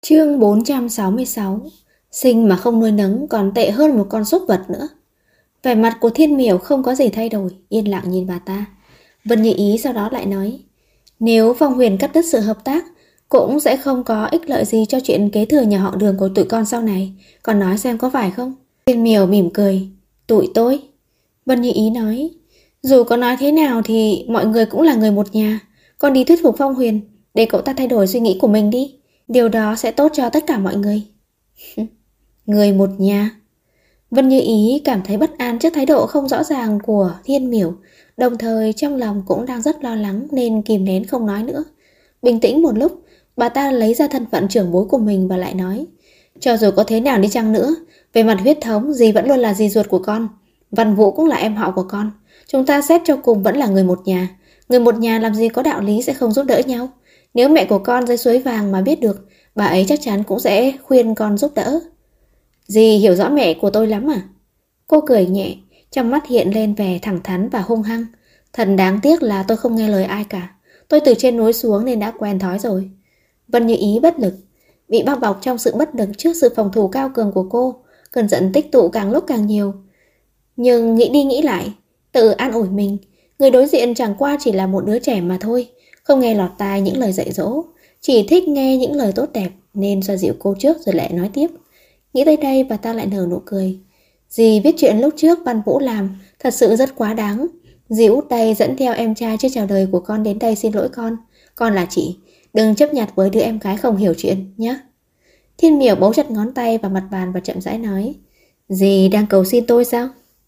Chương 466. Sinh mà không nuôi nấng còn tệ hơn một con súc vật nữa. Vẻ mặt của Thiên Miểu không có gì thay đổi, yên lặng nhìn bà ta. Vân Như Ý sau đó lại nói, nếu Phong Huyền cắt đứt sự hợp tác, cũng sẽ không có ích lợi gì cho chuyện kế thừa nhà họ Đường của tụi con sau này. Còn nói xem có phải không? Thiên Miểu mỉm cười, tụi tôi. Vân Như Ý nói, dù có nói thế nào thì mọi người cũng là người một nhà. Con đi thuyết phục Phong Huyền để cậu ta thay đổi suy nghĩ của mình đi. Điều đó sẽ tốt cho tất cả mọi người. Người một nhà. Vân Như Ý cảm thấy bất an trước thái độ không rõ ràng của Thiên Miểu, đồng thời trong lòng cũng đang rất lo lắng nên kìm nén không nói nữa. Bình tĩnh một lúc, bà ta lấy ra thân phận trưởng bối của mình và lại nói, cho dù có thế nào đi chăng nữa, về mặt huyết thống dì vẫn luôn là dì ruột của con, Văn Vũ cũng là em họ của con. Chúng ta xét cho cùng vẫn là người một nhà. Người một nhà làm gì có đạo lý sẽ không giúp đỡ nhau. Nếu mẹ của con dưới suối vàng mà biết được, bà ấy chắc chắn cũng sẽ khuyên con giúp đỡ. Dì hiểu rõ mẹ của tôi lắm à? Cô cười nhẹ, trong mắt hiện lên vẻ thẳng thắn và hung hăng. Thật đáng tiếc là tôi không nghe lời ai cả. Tôi từ trên núi xuống nên đã quen thói rồi. Vân Như Ý bất lực, bị bao bọc trong sự bất lực trước sự phòng thủ cao cường của cô. Cơn giận tích tụ càng lúc càng nhiều. Nhưng nghĩ đi nghĩ lại, tự an ủi mình, người đối diện chẳng qua chỉ là một đứa trẻ mà thôi, không nghe lọt tai những lời dạy dỗ, chỉ thích nghe những lời tốt đẹp nên xoa dịu cô trước rồi lại nói tiếp. Nghĩ tới đây bà ta lại nở nụ cười. Dì biết chuyện lúc trước Văn Vũ làm thật sự rất quá đáng. Dì út đây dẫn theo em trai chưa chào đời của con đến đây xin lỗi con. Con là chị, đừng chấp nhặt với đứa em gái không hiểu chuyện nhé. Thiên Miểu bấu chặt ngón tay vào mặt bàn và chậm rãi nói, dì đang cầu xin tôi sao?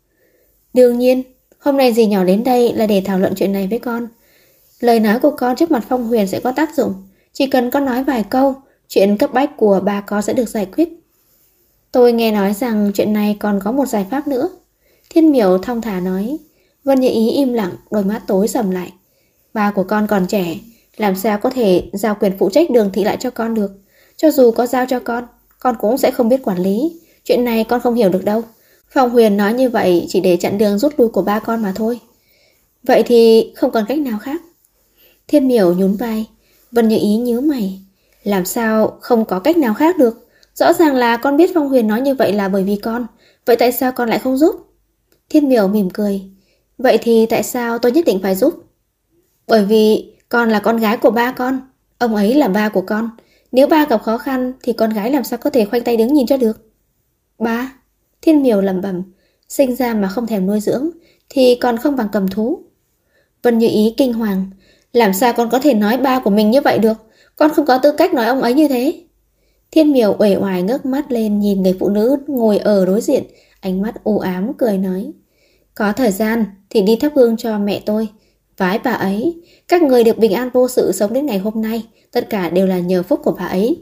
Đương nhiên, hôm nay dì nhỏ đến đây là để thảo luận chuyện này với con. Lời nói của con trước mặt Phong Huyền sẽ có tác dụng. Chỉ cần con nói vài câu, chuyện cấp bách của bà con sẽ được giải quyết. Tôi nghe nói rằng chuyện này còn có một giải pháp nữa. Thiên Miểu thong thả nói. Vân Như Ý im lặng, đôi mắt tối sầm lại. Ba của con còn trẻ, làm sao có thể giao quyền phụ trách Đường thị lại cho con được. Cho dù có giao cho con cũng sẽ không biết quản lý. Chuyện này con không hiểu được đâu. Phong Huyền nói như vậy chỉ để chặn đường rút lui của ba con mà thôi. Vậy thì không còn cách nào khác. Thiên Miểu nhún vai. Vân Như Ý nhíu mày. Làm sao không có cách nào khác được? Rõ ràng là con biết Phong Huyền nói như vậy là bởi vì con. Vậy tại sao con lại không giúp? Thiên Miểu mỉm cười. Vậy thì tại sao tôi nhất định phải giúp? Bởi vì con là con gái của ba con. Ông ấy là ba của con. Nếu ba gặp khó khăn thì con gái làm sao có thể khoanh tay đứng nhìn cho được? Ba? Thiên Miểu lẩm bẩm. Sinh ra mà không thèm nuôi dưỡng thì còn không bằng cầm thú. Vân Như Ý kinh hoàng. Làm sao con có thể nói ba của mình như vậy được? Con không có tư cách nói ông ấy như thế. Thiên Miểu uể oải ngước mắt lên nhìn người phụ nữ ngồi ở đối diện, ánh mắt u ám cười nói. Có thời gian thì đi thắp hương cho mẹ tôi. Vái bà ấy, các người được bình an vô sự sống đến ngày hôm nay, tất cả đều là nhờ phúc của bà ấy.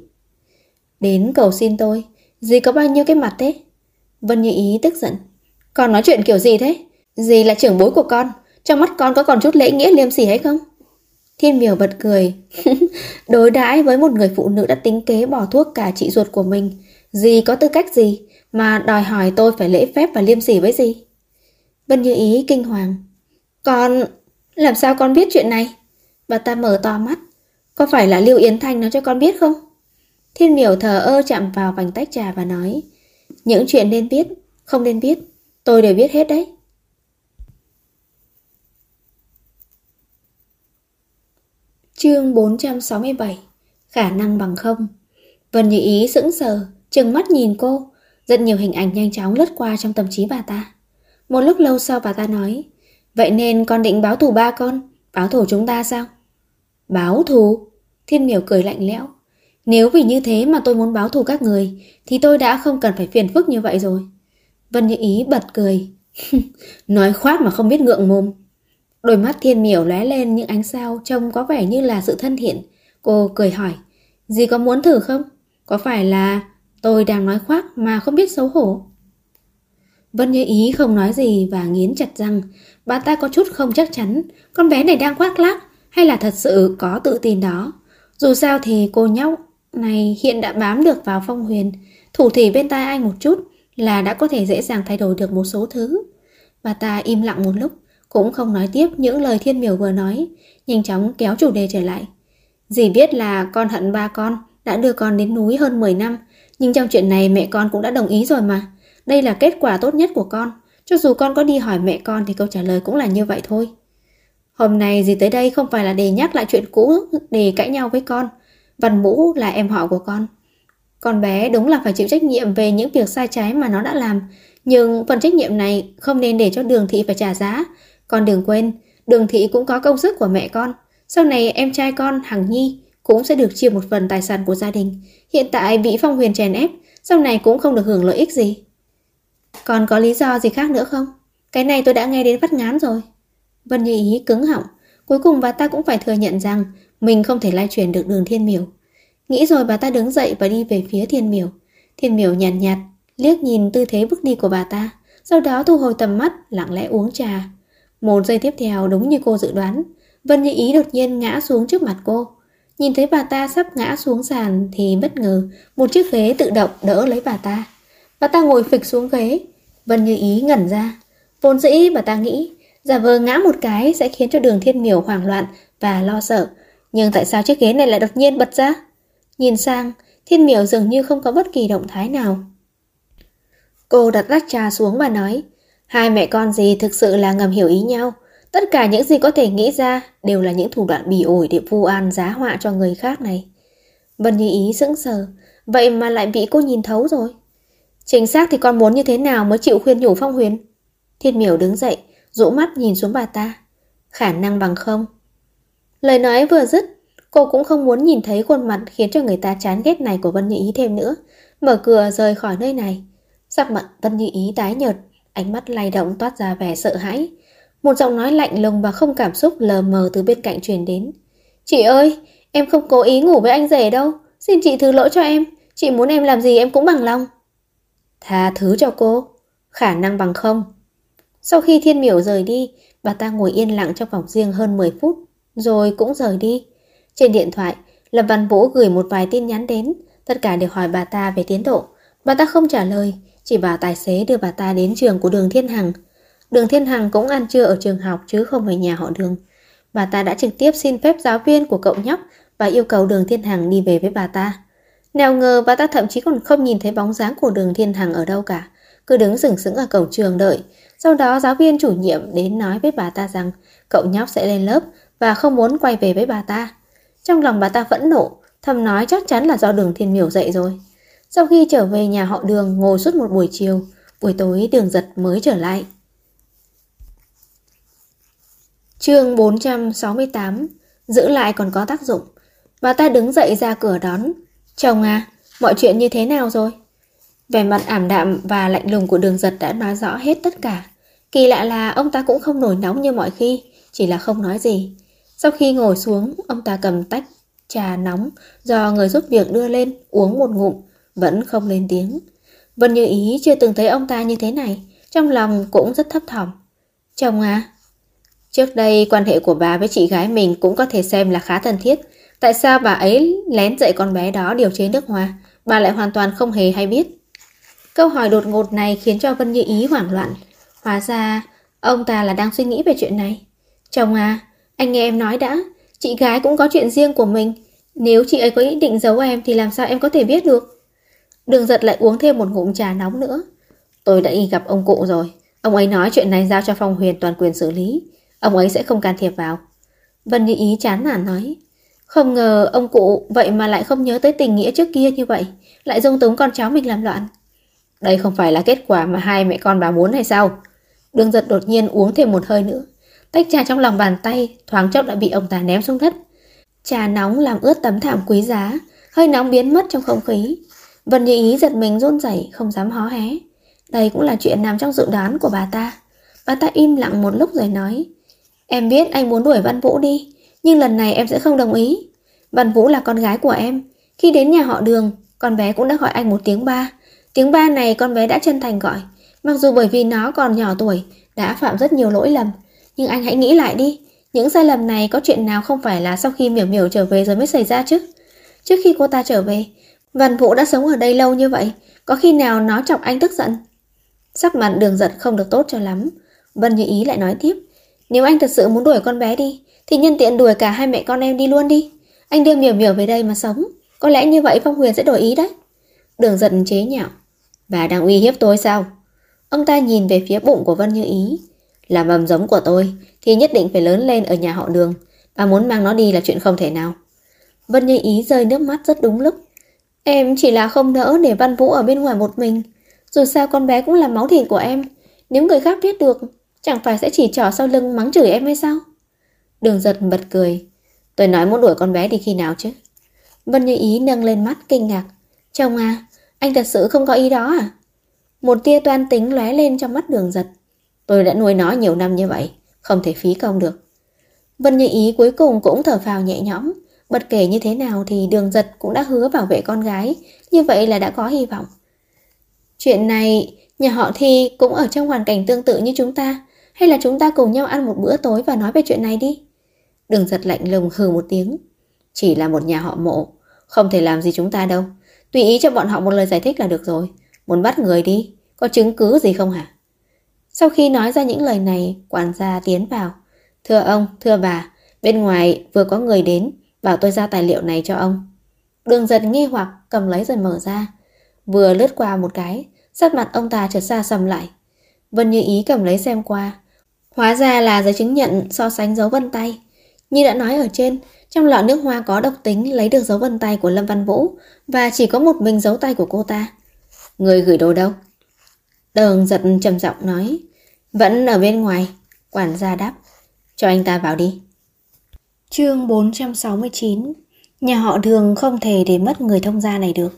Đến cầu xin tôi, dì có bao nhiêu cái mặt thế? Vân Như Ý tức giận. Con nói chuyện kiểu gì thế? Dì là trưởng bối của con, trong mắt con có còn chút lễ nghĩa liêm sỉ hay không? Thiên Miểu bật cười. Đối đãi với một người phụ nữ đã tính kế bỏ thuốc cả chị ruột của mình, dì có tư cách gì mà đòi hỏi tôi phải lễ phép và liêm sỉ với dì? Vân Như Ý kinh hoàng. Con... làm sao con biết chuyện này? Bà ta mở to mắt. Có phải là Lưu Yến Thanh nói cho con biết không? Thiên Miểu thờ ơ chạm vào vành tách trà và nói. Những chuyện nên biết, không nên biết, tôi đều biết hết đấy. Chương 467. Khả năng bằng không. Vân Như Ý sững sờ, trừng mắt nhìn cô. Rất nhiều hình ảnh nhanh chóng lướt qua trong tâm trí bà ta. Một lúc lâu sau bà ta nói. Vậy nên con định báo thù ba con, báo thù chúng ta sao? Báo thù? Thiên Miểu cười lạnh lẽo. Nếu vì như thế mà tôi muốn báo thù các người thì tôi đã không cần phải phiền phức như vậy rồi. Vân Như Ý bật cười. Nói khoác mà không biết ngượng mồm. Đôi mắt Thiên Miểu lóe lên những ánh sao trông có vẻ như là sự thân thiện. Cô cười hỏi. Dì có muốn thử không? Có phải là tôi đang nói khoác mà không biết xấu hổ? Vân Như Ý không nói gì và nghiến chặt răng. Bà ta có chút không chắc chắn con bé này đang khoác lác hay là thật sự có tự tin đó. Dù sao thì cô nhóc này hiện đã bám được vào Phong Huyền. Thủ thỉ bên tai anh một chút là đã có thể dễ dàng thay đổi được một số thứ. Bà ta im lặng một lúc, cũng không nói tiếp những lời Thiên Miểu vừa nói, nhanh chóng kéo chủ đề trở lại. Dì biết là con hận ba con đã đưa con đến núi hơn 10 năm, nhưng trong chuyện này mẹ con cũng đã đồng ý rồi mà. Đây là kết quả tốt nhất của con. Cho dù con có đi hỏi mẹ con thì câu trả lời cũng là như vậy thôi. Hôm nay dì tới đây không phải là để nhắc lại chuyện cũ, để cãi nhau với con. Văn Vũ là em họ của con. Con bé đúng là phải chịu trách nhiệm về những việc sai trái mà nó đã làm. Nhưng phần trách nhiệm này không nên để cho Đường Thị phải trả giá. Con đừng quên, Đường Thị cũng có công sức của mẹ con. Sau này em trai con Hằng Nhi cũng sẽ được chia một phần tài sản của gia đình. Hiện tại bị Phong Huyền chèn ép, sau này cũng không được hưởng lợi ích gì. Còn có lý do gì khác nữa không? Cái này tôi đã nghe đến vắt ngán rồi. Vân Như Ý cứng họng. Cuối cùng bà ta cũng phải thừa nhận rằng mình không thể lay chuyển được Đường Thiên Miểu. Nghĩ rồi bà ta đứng dậy và đi về phía Thiên Miểu. Thiên Miểu nhàn nhạt liếc nhìn tư thế bước đi của bà ta, sau đó thu hồi tầm mắt, lặng lẽ uống trà. Một giây tiếp theo, đúng như cô dự đoán, Vân Như Ý đột nhiên ngã xuống trước mặt cô. Nhìn thấy bà ta sắp ngã xuống sàn thì bất ngờ một chiếc ghế tự động đỡ lấy bà ta. Bà ta ngồi phịch xuống ghế. Vân Như Ý ngẩn ra. Vốn dĩ bà ta nghĩ giả vờ ngã một cái sẽ khiến cho Đường Thiên Miểu hoảng loạn và lo sợ. Nhưng tại sao chiếc ghế này lại đột nhiên bật ra? Nhìn sang, Thiên Miểu dường như không có bất kỳ động thái nào. Cô đặt tách trà xuống và nói, hai mẹ con dì thực sự là ngầm hiểu ý nhau. Tất cả những gì có thể nghĩ ra đều là những thủ đoạn bỉ ổi để vu oan giá họa cho người khác này. Vân Như Ý sững sờ, vậy mà lại bị cô nhìn thấu rồi. Chính xác thì con muốn như thế nào mới chịu khuyên nhủ Phong Huyền? Thiên Miểu đứng dậy, rũ mắt nhìn xuống bà ta. Khả năng bằng không. Lời nói vừa dứt, cô cũng không muốn nhìn thấy khuôn mặt khiến cho người ta chán ghét này của Vân Như Ý thêm nữa. Mở cửa rời khỏi nơi này. Sắc mặt Vân Như Ý tái nhợt, ánh mắt lay động toát ra vẻ sợ hãi. Một giọng nói lạnh lùng và không cảm xúc lờ mờ từ bên cạnh truyền đến. Chị ơi, em không cố ý ngủ với anh rể đâu. Xin chị thứ lỗi cho em. Chị muốn em làm gì em cũng bằng lòng. Tha thứ cho cô. Khả năng bằng không. Sau khi Thiên Miểu rời đi, bà ta ngồi yên lặng trong phòng riêng hơn 10 phút, rồi cũng rời đi. Trên điện thoại, Lâm Văn Vũ gửi một vài tin nhắn đến, tất cả đều hỏi bà ta về tiến độ. Bà ta không trả lời, chỉ bảo tài xế đưa bà ta đến trường của Đường Thiên Hằng. Đường Thiên Hằng cũng ăn trưa ở trường học chứ không phải nhà họ Đường. Bà ta đã trực tiếp xin phép giáo viên của cậu nhóc và yêu cầu Đường Thiên Hằng đi về với bà ta. Nào ngờ bà ta thậm chí còn không nhìn thấy bóng dáng của Đường Thiên Hằng ở đâu cả, cứ đứng sừng sững ở cổng trường đợi. Sau đó giáo viên chủ nhiệm đến nói với bà ta rằng cậu nhóc sẽ lên lớp và không muốn quay về với bà ta. Trong lòng bà ta phẫn nộ, thầm nói chắc chắn là do Đường Thiên Miểu dậy rồi. Sau khi trở về nhà họ Đường ngồi suốt một buổi chiều, buổi tối Đường Giật mới trở lại. Chương 468. Giữ lại còn có tác dụng. Bà ta đứng dậy ra cửa đón. Chồng à, mọi chuyện như thế nào rồi? Vẻ mặt ảm đạm và lạnh lùng của Đường Giật đã nói rõ hết tất cả. Kỳ lạ là ông ta cũng không nổi nóng như mọi khi, chỉ là không nói gì. Sau khi ngồi xuống, ông ta cầm tách trà nóng do người giúp việc đưa lên, uống một ngụm, vẫn không lên tiếng. Vân Như Ý chưa từng thấy ông ta như thế này, trong lòng cũng rất thấp thỏm. Chồng à, trước đây quan hệ của bà với chị gái mình cũng có thể xem là khá thân thiết. Tại sao bà ấy lén dạy con bé đó điều chế nước hoa, bà lại hoàn toàn không hề hay biết? Câu hỏi đột ngột này khiến cho Vân Như Ý hoảng loạn. Hóa ra ông ta là đang suy nghĩ về chuyện này. Chồng à, anh nghe em nói đã, chị gái cũng có chuyện riêng của mình. Nếu chị ấy có ý định giấu em thì làm sao em có thể biết được? Đường Giật lại uống thêm một ngụm trà nóng nữa. Tôi đã đi gặp ông cụ rồi. Ông ấy nói chuyện này giao cho Phong Huyền toàn quyền xử lý. Ông ấy sẽ không can thiệp vào. Vân Như Ý chán nản nói. Không ngờ ông cụ vậy mà lại không nhớ tới tình nghĩa trước kia như vậy, lại dung túng con cháu mình làm loạn. Đây không phải là kết quả mà hai mẹ con bà muốn hay sao? Đường Giật đột nhiên uống thêm một hơi nữa. Tách trà trong lòng bàn tay thoáng chốc đã bị ông ta ném xuống đất. Trà nóng làm ướt tấm thảm quý giá, hơi nóng biến mất trong không khí. Vân Như Ý giật mình run rẩy, không dám hó hé. Đây cũng là chuyện nằm trong dự đoán của bà ta. Bà ta im lặng một lúc rồi nói. Em biết anh muốn đuổi Văn Vũ đi, nhưng lần này em sẽ không đồng ý. Văn Vũ là con gái của em. Khi đến nhà họ Đường, con bé cũng đã gọi anh một tiếng ba. Tiếng ba này con bé đã chân thành gọi. Mặc dù bởi vì nó còn nhỏ tuổi, đã phạm rất nhiều lỗi lầm. Nhưng anh hãy nghĩ lại đi. Những sai lầm này có chuyện nào không phải là sau khi Miểu Miểu trở về rồi mới xảy ra chứ? Trước khi cô ta trở về, Văn Vũ đã sống ở đây lâu như vậy, có khi nào nó chọc anh tức giận? Sắc mặt Đường Giật không được tốt cho lắm. Vân Như Ý lại nói tiếp. Nếu anh thật sự muốn đuổi con bé đi, thì nhân tiện đuổi cả hai mẹ con em đi luôn đi. Anh đưa Miểu Miểu về đây mà sống. Có lẽ như vậy Phong Huyền sẽ đổi ý đấy. Đường Giật chế nhạo. Bà đang uy hiếp tôi sao? Ông ta nhìn về phía bụng của Vân Như Ý. Là mầm giống của tôi thì nhất định phải lớn lên ở nhà họ Đường. Bà muốn mang nó đi là chuyện không thể nào. Vân Như Ý rơi nước mắt rất đúng lúc. Em chỉ là không nỡ để Văn Vũ ở bên ngoài một mình. Dù sao con bé cũng là máu thịt của em. Nếu người khác biết được, chẳng phải sẽ chỉ trỏ sau lưng mắng chửi em hay sao? Đường Giật bật cười. Tôi nói muốn đuổi con bé đi khi nào chứ? Vân Như Ý nâng lên mắt kinh ngạc. Chồng à, anh thật sự không có ý đó à? Một tia toan tính lóe lên trong mắt Đường Giật. Tôi đã nuôi nó nhiều năm như vậy, không thể phí công được. Vân Như Ý cuối cùng cũng thở phào nhẹ nhõm. Bất kể như thế nào thì Đường Giật cũng đã hứa bảo vệ con gái. Như vậy là đã có hy vọng. Chuyện này, nhà họ Thi cũng ở trong hoàn cảnh tương tự như chúng ta. Hay là chúng ta cùng nhau ăn một bữa tối và nói về chuyện này đi? Đường Giật lạnh lùng hừ một tiếng. Chỉ là một nhà họ Mộ, không thể làm gì chúng ta đâu. Tùy ý cho bọn họ một lời giải thích là được rồi. Muốn bắt người đi, có chứng cứ gì không hả? Sau khi nói ra những lời này, quản gia tiến vào. Thưa ông, thưa bà, bên ngoài vừa có người đến, bảo tôi giao tài liệu này cho ông. Đường Giật nghi hoặc cầm lấy rồi mở ra. Vừa lướt qua một cái, sắc mặt ông ta chợt xa sầm lại. Vân Như Ý cầm lấy xem qua. Hóa ra là giấy chứng nhận so sánh dấu vân tay. Như đã nói ở trên, trong lọ nước hoa có độc tính lấy được dấu vân tay của Lâm Văn Vũ và chỉ có một mình dấu tay của cô ta. Người gửi đồ đâu? Đường Giật trầm giọng nói. Vẫn ở bên ngoài. Quản gia đáp. Cho anh ta vào đi. Chương 469. Nhà họ Đường không thể để mất người thông gia này được.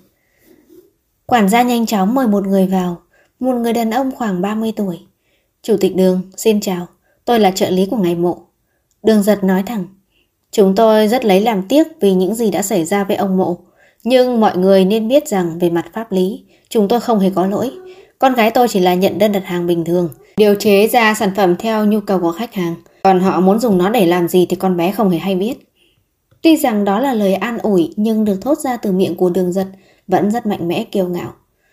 Quản gia nhanh chóng mời một người vào. Một người đàn ông khoảng 30 tuổi. Chủ tịch Đường, xin chào. Tôi là trợ lý của ngài Mộ. Đường Giật nói thẳng. Chúng tôi rất lấy làm tiếc vì những gì đã xảy ra với ông Mộ. Nhưng mọi người nên biết rằng về mặt pháp lý, chúng tôi không hề có lỗi. Con gái tôi chỉ là nhận đơn đặt hàng bình thường, điều chế ra sản phẩm theo nhu cầu của khách hàng. Còn họ muốn dùng nó để làm gì thì con bé không hề hay biết. Tuy rằng đó là lời an ủi nhưng được thốt ra từ miệng của Đường Giật vẫn rất mạnh mẽ kiêu ngạo.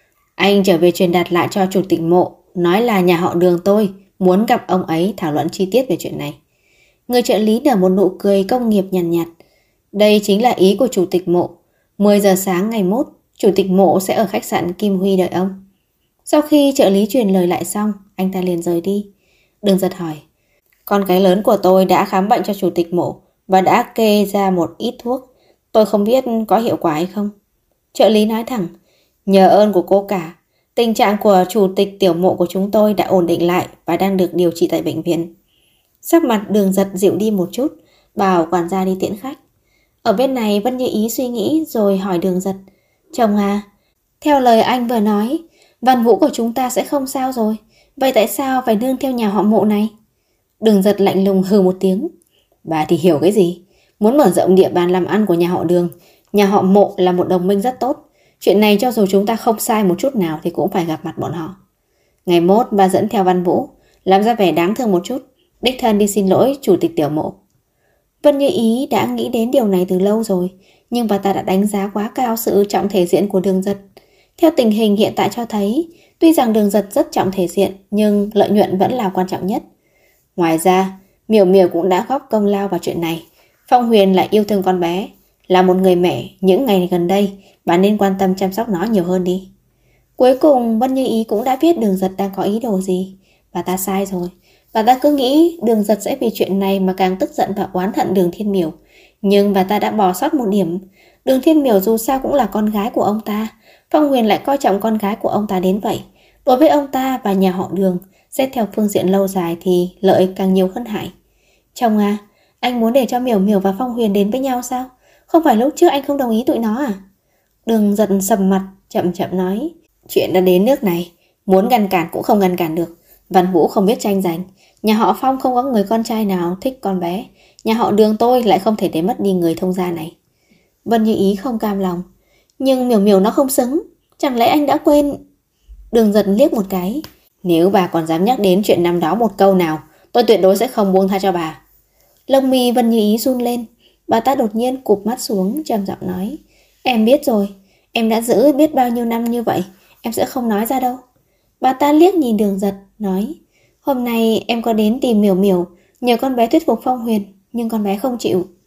Anh trở về truyền đạt lại cho chủ tịch Mộ, nói là nhà họ Đường tôi muốn gặp ông ấy thảo luận chi tiết về chuyện này. Người trợ lý nở một nụ cười công nghiệp nhàn nhạt. Đây chính là ý của chủ tịch Mộ. 10 giờ sáng ngày mốt, chủ tịch Mộ sẽ ở khách sạn Kim Huy đợi ông. Sau khi trợ lý truyền lời lại xong, anh ta liền rời đi. Đường Giật hỏi. Con gái lớn của tôi đã khám bệnh cho chủ tịch Mộ và đã kê ra một ít thuốc. Tôi không biết có hiệu quả hay không. Trợ lý nói thẳng. Nhờ ơn của cô cả, tình trạng của chủ tịch tiểu Mộ của chúng tôi đã ổn định lại và đang được điều trị tại bệnh viện. Sắc mặt Đường Giật dịu đi một chút, bảo quản gia đi tiễn khách. Ở bên này Vân Như Ý suy nghĩ rồi hỏi Đường Giật. Chồng à, theo lời anh vừa nói, Văn Vũ của chúng ta sẽ không sao rồi. Vậy tại sao phải nương theo nhà họ Mộ này? Đường Giật lạnh lùng hừ một tiếng. Bà thì hiểu cái gì? Muốn mở rộng địa bàn làm ăn của nhà họ Đường. Nhà họ Mộ là một đồng minh rất tốt. Chuyện này cho dù chúng ta không sai một chút nào thì cũng phải gặp mặt bọn họ. Ngày mốt bà dẫn theo Văn Vũ, làm ra vẻ đáng thương một chút, đích thân đi xin lỗi chủ tịch tiểu Mộ. Vân Như Ý đã nghĩ đến điều này từ lâu rồi, nhưng bà ta đã đánh giá quá cao sự trọng thể diện của Đường Giật. Theo tình hình hiện tại cho thấy, tuy rằng Đường Giật rất trọng thể diện, nhưng lợi nhuận vẫn là quan trọng nhất. Ngoài ra, Miểu Miểu cũng đã góp công lao vào chuyện này. Phong Huyền lại yêu thương con bé. Là một người mẹ, những ngày gần đây, bà nên quan tâm chăm sóc nó nhiều hơn đi. Cuối cùng, Vân Như Ý cũng đã biết Đường Giật đang có ý đồ gì. Bà ta sai rồi. Bà ta cứ nghĩ Đường Giật sẽ vì chuyện này mà càng tức giận và oán hận Đường Thiên Miểu. Nhưng bà ta đã bỏ sót một điểm. Đường Thiên Miểu dù sao cũng là con gái của ông ta. Phong Huyền lại coi trọng con gái của ông ta đến vậy. Đối với ông ta và nhà họ Đường, xét theo phương diện lâu dài thì lợi càng nhiều hơn hại. Chồng à, anh muốn để cho Miểu Miểu và Phong Huyền đến với nhau sao? Không phải lúc trước anh không đồng ý tụi nó à? Đường Giật sầm mặt, chậm chậm nói. Chuyện đã đến nước này, muốn ngăn cản cũng không ngăn cản được. Văn Vũ không biết tranh giành. Nhà họ Phong không có người con trai nào thích con bé. Nhà họ Đường tôi lại không thể để mất đi người thông gia này. Vân Như Ý không cam lòng. Nhưng Miểu Miểu nó không xứng. Chẳng lẽ anh đã quên? Đường Giật liếc một cái. Nếu bà còn dám nhắc đến chuyện năm đó một câu nào, tôi tuyệt đối sẽ không buông tha cho bà. Lông mi Vân Như Ý run lên. Bà ta đột nhiên cụp mắt xuống, trầm giọng nói. Em biết rồi. Em đã giữ biết bao nhiêu năm như vậy. Em sẽ không nói ra đâu. Bà ta liếc nhìn Đường Giật, nói. Hôm nay em có đến tìm Miểu Miểu, nhờ con bé thuyết phục Phong Huyền, nhưng con bé không chịu.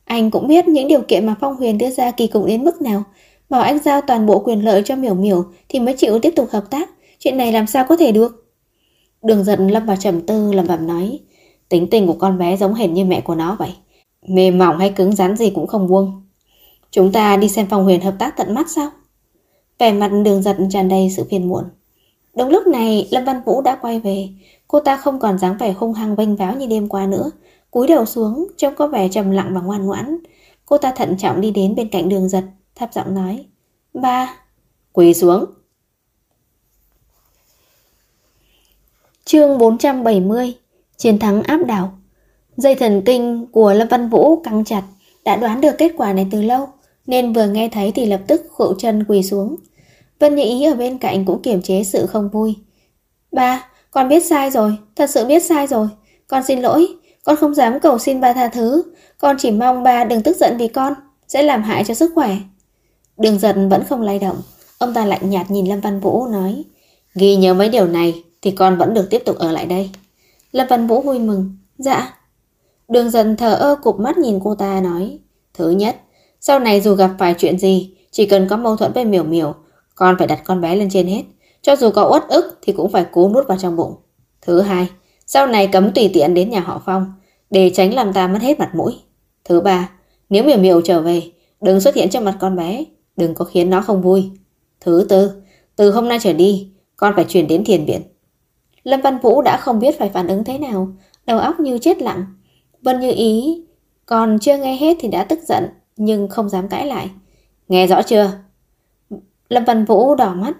Anh cũng biết những điều kiện mà Phong Huyền đưa ra kỳ cục đến mức nào. Bảo anh giao toàn bộ quyền lợi cho Miểu Miểu thì mới chịu tiếp tục hợp tác. Chuyện này làm sao có thể được? Đường Giật lâm vào trầm tư lẩm bẩm nói, tính tình của con bé giống hệt như mẹ của nó vậy. Mềm mỏng hay cứng rắn gì cũng không buông. Chúng ta đi xem Phong Huyền hợp tác tận mắt sao? Vẻ mặt Đường Giật tràn đầy sự phiền muộn. Đúng lúc này Lâm Văn Vũ đã quay về. Cô ta không còn dáng vẻ hung hăng vênh váo như đêm qua nữa, cúi đầu xuống trông có vẻ trầm lặng và ngoan ngoãn. Cô ta thận trọng đi đến bên cạnh Đường Giật, thấp giọng nói, ba. Quỳ xuống. Chương 470. Chiến thắng áp đảo. Dây thần kinh của Lâm Văn Vũ căng chặt, đã đoán được kết quả này từ lâu, nên vừa nghe thấy thì lập tức khuỵu chân quỳ xuống. Vân Như Ý ở bên cạnh cũng kiềm chế sự không vui. Ba, con biết sai rồi, thật sự biết sai rồi. Con xin lỗi, con không dám cầu xin ba tha thứ. Con chỉ mong ba đừng tức giận vì con sẽ làm hại cho sức khỏe. Đường Giật vẫn không lay động. Ông ta lạnh nhạt nhìn Lâm Văn Vũ nói, ghi nhớ mấy điều này thì con vẫn được tiếp tục ở lại đây. Lâm Văn Vũ vui mừng, dạ. Đường Giật thờ ơ cụp mắt nhìn cô ta nói, thứ nhất, sau này dù gặp phải chuyện gì, chỉ cần có mâu thuẫn với Miểu Miểu, con phải đặt con bé lên trên hết. Cho dù có uất ức thì cũng phải cố nuốt vào trong bụng. Thứ hai, sau này cấm tùy tiện đến nhà họ Phong, để tránh làm ta mất hết mặt mũi. Thứ ba, nếu Miểu Miểu trở về, đừng xuất hiện trước mặt con bé, đừng có khiến nó không vui. Thứ tư, từ hôm nay trở đi, con phải chuyển đến thiền viện. Lâm Văn Vũ đã không biết phải phản ứng thế nào, đầu óc như chết lặng. Vân Như Ý còn chưa nghe hết thì đã tức giận, nhưng không dám cãi lại. Nghe rõ chưa? Lâm Văn Vũ đỏ mắt.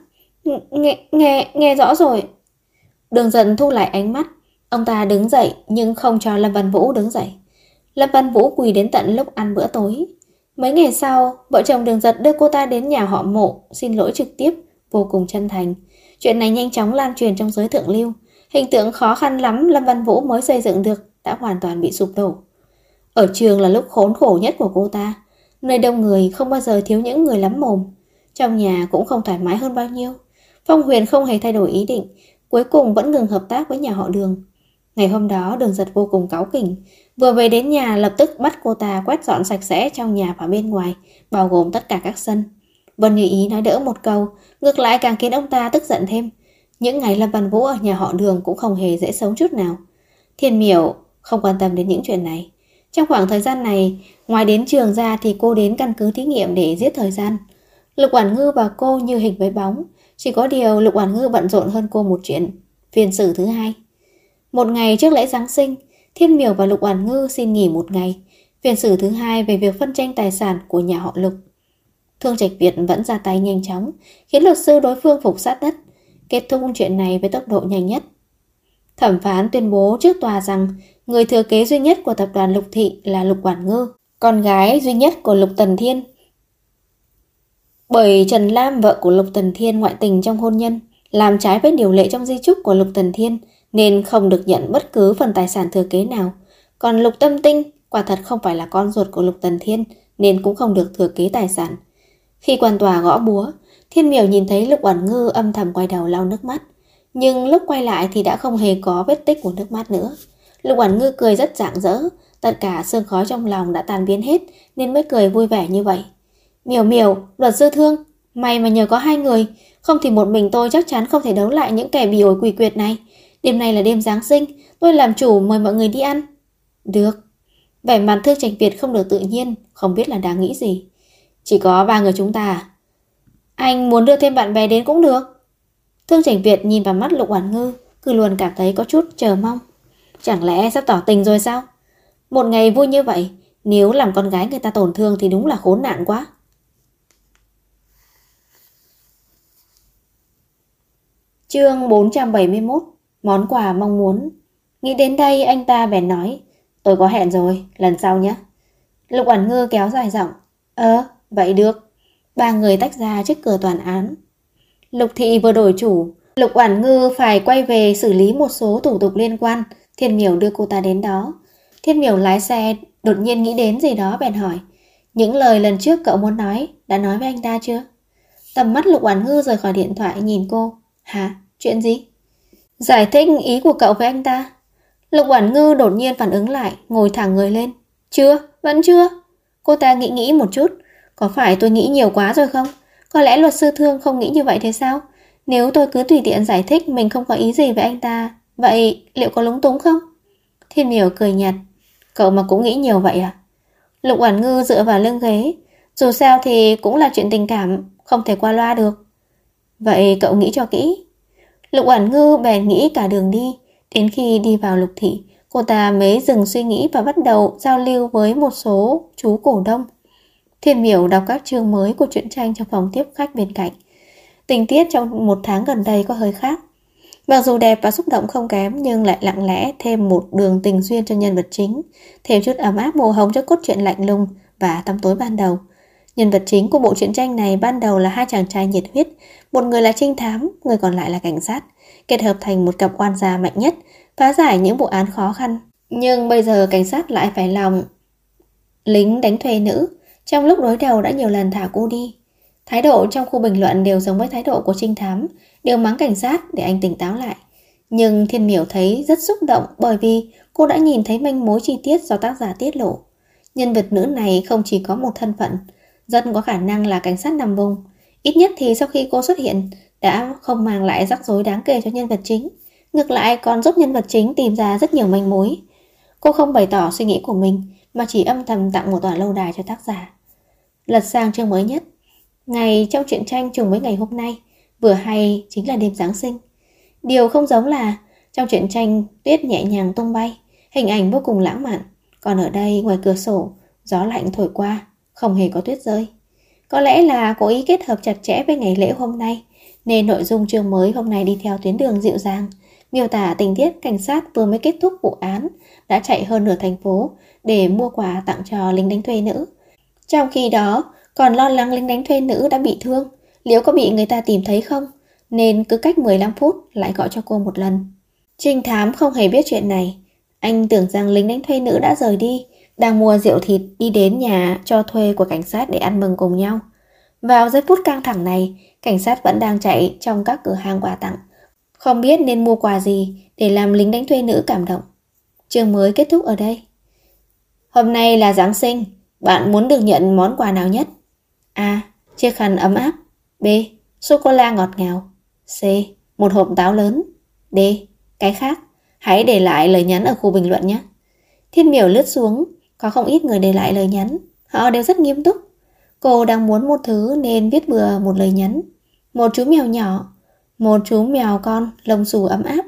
Nghe rõ rồi. Đường Giật thu lại ánh mắt. Ông ta đứng dậy nhưng không cho Lâm Văn Vũ đứng dậy. Lâm Văn Vũ quỳ đến tận lúc ăn bữa tối. Mấy ngày sau, vợ chồng Đường Giật đưa cô ta đến nhà họ Mộ xin lỗi trực tiếp, vô cùng chân thành. Chuyện này nhanh chóng lan truyền trong giới thượng lưu. Hình tượng khó khăn lắm Lâm Văn Vũ mới xây dựng được đã hoàn toàn bị sụp đổ. Ở trường là lúc khốn khổ nhất của cô ta. Nơi đông người không bao giờ thiếu những người lắm mồm. Trong nhà cũng không thoải mái hơn bao nhiêu. Phong Huyền không hề thay đổi ý định, cuối cùng vẫn ngừng hợp tác với nhà họ Đường. Ngày hôm đó Đường Giật vô cùng cáu kỉnh, vừa về đến nhà lập tức bắt cô ta quét dọn sạch sẽ trong nhà và bên ngoài, bao gồm tất cả các sân. Vân Như Ý nói đỡ một câu, ngược lại càng khiến ông ta tức giận thêm. Những ngày Lâm Văn Vũ ở nhà họ Đường cũng không hề dễ sống chút nào. Thiên Miểu không quan tâm đến những chuyện này. Trong khoảng thời gian này, ngoài đến trường ra thì cô đến căn cứ thí nghiệm để giết thời gian. Lục Oản Ngư và cô như hình với bóng, chỉ có điều Lục Oản Ngư bận rộn hơn cô một chuyện, phiên xử thứ hai. Một ngày trước lễ Giáng sinh, Thiên Miểu và Lục Oản Ngư xin nghỉ một ngày, phiên xử thứ hai về việc phân tranh tài sản của nhà họ Lục. Thương Trạch Việt vẫn ra tay nhanh chóng, khiến luật sư đối phương phục sát đất, kết thúc chuyện này với tốc độ nhanh nhất. Thẩm phán tuyên bố trước tòa rằng người thừa kế duy nhất của tập đoàn Lục Thị là Lục Oản Ngư, con gái duy nhất của Lục Tần Thiên. Bởi Trần Lam, vợ của Lục Tần Thiên ngoại tình trong hôn nhân, làm trái với điều lệ trong di chúc của Lục Tần Thiên nên không được nhận bất cứ phần tài sản thừa kế nào. Còn Lục Tâm Tinh quả thật không phải là con ruột của Lục Tần Thiên nên cũng không được thừa kế tài sản. Khi quan tòa gõ búa, Thiên Miểu nhìn thấy Lục Oản Ngư âm thầm quay đầu lau nước mắt, nhưng lúc quay lại thì đã không hề có vết tích của nước mắt nữa. Lục Oản Ngư cười rất rạng rỡ, tất cả sương khói trong lòng đã tan biến hết nên mới cười vui vẻ như vậy. Miểu Miểu, luật sư Thương, may mà nhờ có hai người, không thì một mình tôi chắc chắn không thể đấu lại những kẻ bỉ ổi quỷ quyệt này. Đêm nay là đêm Giáng sinh, tôi làm chủ mời mọi người đi ăn. Được. Vẻ mặt Thương Trạch Việt không được tự nhiên, không biết là đang nghĩ gì. Chỉ có ba người chúng ta à? Anh muốn đưa thêm bạn bè đến cũng được. Thương Trạch Việt nhìn vào mắt Lục Oản Ngư, cứ luôn cảm thấy có chút chờ mong. Chẳng lẽ sắp tỏ tình rồi sao? Một ngày vui như vậy, nếu làm con gái người ta tổn thương thì đúng là khốn nạn quá. Chương 471. Món quà mong muốn. Nghĩ đến đây anh ta bèn nói, tôi có hẹn rồi, lần sau nhé. Lục Oản Ngư kéo dài giọng, vậy được. Ba người tách ra trước cửa tòa án. Lục Thị vừa đổi chủ, Lục Oản Ngư phải quay về xử lý một số thủ tục liên quan. Thiên Miểu đưa cô ta đến đó. Thiên Miểu lái xe, đột nhiên nghĩ đến gì đó bèn hỏi, những lời lần trước cậu muốn nói, đã nói với anh ta chưa? Tầm mắt Lục Oản Ngư rời khỏi điện thoại nhìn cô. Hả? Chuyện gì? Giải thích ý của cậu với anh ta. Lục Oản Ngư đột nhiên phản ứng lại, ngồi thẳng người lên. Chưa, vẫn chưa. Cô ta nghĩ một chút. Có phải tôi nghĩ nhiều quá rồi không? Có lẽ luật sư Thương không nghĩ như vậy thế sao? Nếu tôi cứ tùy tiện giải thích mình không có ý gì với anh ta, vậy liệu có lúng túng không? Thiên Miểu cười nhạt. Cậu mà cũng nghĩ nhiều vậy à? Lục Oản Ngư dựa vào lưng ghế. Dù sao thì cũng là chuyện tình cảm, không thể qua loa được. Vậy cậu nghĩ cho kỹ. Lục Oản Ngư bèn nghĩ cả đường đi. Đến khi đi vào Lục thị, cô ta mới dừng suy nghĩ và bắt đầu giao lưu với một số chú cổ đông. Thiên Miểu đọc các chương mới của truyện tranh trong phòng tiếp khách bên cạnh. Tình tiết trong 1 tháng gần đây có hơi khác. Mặc dù đẹp và xúc động không kém nhưng lại lặng lẽ thêm một đường tình duyên cho nhân vật chính, thêm chút ấm áp màu hồng cho cốt truyện lạnh lùng và tăm tối ban đầu. Nhân vật chính của bộ truyện tranh này ban đầu là 2 chàng trai nhiệt huyết, một người là trinh thám, người còn lại là cảnh sát, kết hợp thành một cặp oan gia mạnh nhất, phá giải những vụ án khó khăn. Nhưng bây giờ cảnh sát lại phải lòng lính đánh thuê nữ, trong lúc đối đầu đã nhiều lần thả cô đi. Thái độ trong khu bình luận đều giống với thái độ của trinh thám, đều mắng cảnh sát để anh tỉnh táo lại. Nhưng Thiên Miểu thấy rất xúc động bởi vì cô đã nhìn thấy manh mối chi tiết do tác giả tiết lộ. Nhân vật nữ này không chỉ có một thân phận, rất có khả năng là cảnh sát nằm vùng. Ít nhất thì sau khi cô xuất hiện đã không mang lại rắc rối đáng kể cho nhân vật chính, ngược lại còn giúp nhân vật chính tìm ra rất nhiều manh mối. Cô không bày tỏ suy nghĩ của mình mà chỉ âm thầm tặng một tòa lâu đài cho tác giả. Lật sang chương mới nhất. Ngày trong truyện tranh trùng với ngày hôm nay, vừa hay chính là đêm Giáng sinh. Điều không giống là trong truyện tranh tuyết nhẹ nhàng tung bay, hình ảnh vô cùng lãng mạn, còn ở đây ngoài cửa sổ, gió lạnh thổi qua, không hề có tuyết rơi. Có lẽ là cố ý kết hợp chặt chẽ với ngày lễ hôm nay, nên nội dung chương mới hôm nay đi theo tuyến đường dịu dàng, miêu tả tình tiết cảnh sát vừa mới kết thúc vụ án, đã chạy hơn nửa thành phố để mua quà tặng cho lính đánh thuê nữ. Trong khi đó, còn lo lắng lính đánh thuê nữ đã bị thương, liệu có bị người ta tìm thấy không, nên cứ cách 15 phút lại gọi cho cô một lần. Trinh thám không hề biết chuyện này. Anh tưởng rằng lính đánh thuê nữ đã rời đi, đang mua rượu thịt đi đến nhà cho thuê của cảnh sát để ăn mừng cùng nhau. Vào giây phút căng thẳng này, cảnh sát vẫn đang chạy trong các cửa hàng quà tặng, không biết nên mua quà gì để làm lính đánh thuê nữ cảm động. Chương mới kết thúc ở đây. Hôm nay là Giáng sinh, bạn muốn được nhận món quà nào nhất? A. Chiếc khăn ấm áp. B. Sô-cô-la ngọt ngào. C. Một hộp táo lớn. D. Cái khác. Hãy để lại lời nhắn ở khu bình luận nhé. Thiên Miểu lướt xuống, có không ít người để lại lời nhắn. Họ đều rất nghiêm túc. Cô đang muốn một thứ nên viết bừa một lời nhắn. Một chú mèo nhỏ, một chú mèo con lông xù ấm áp.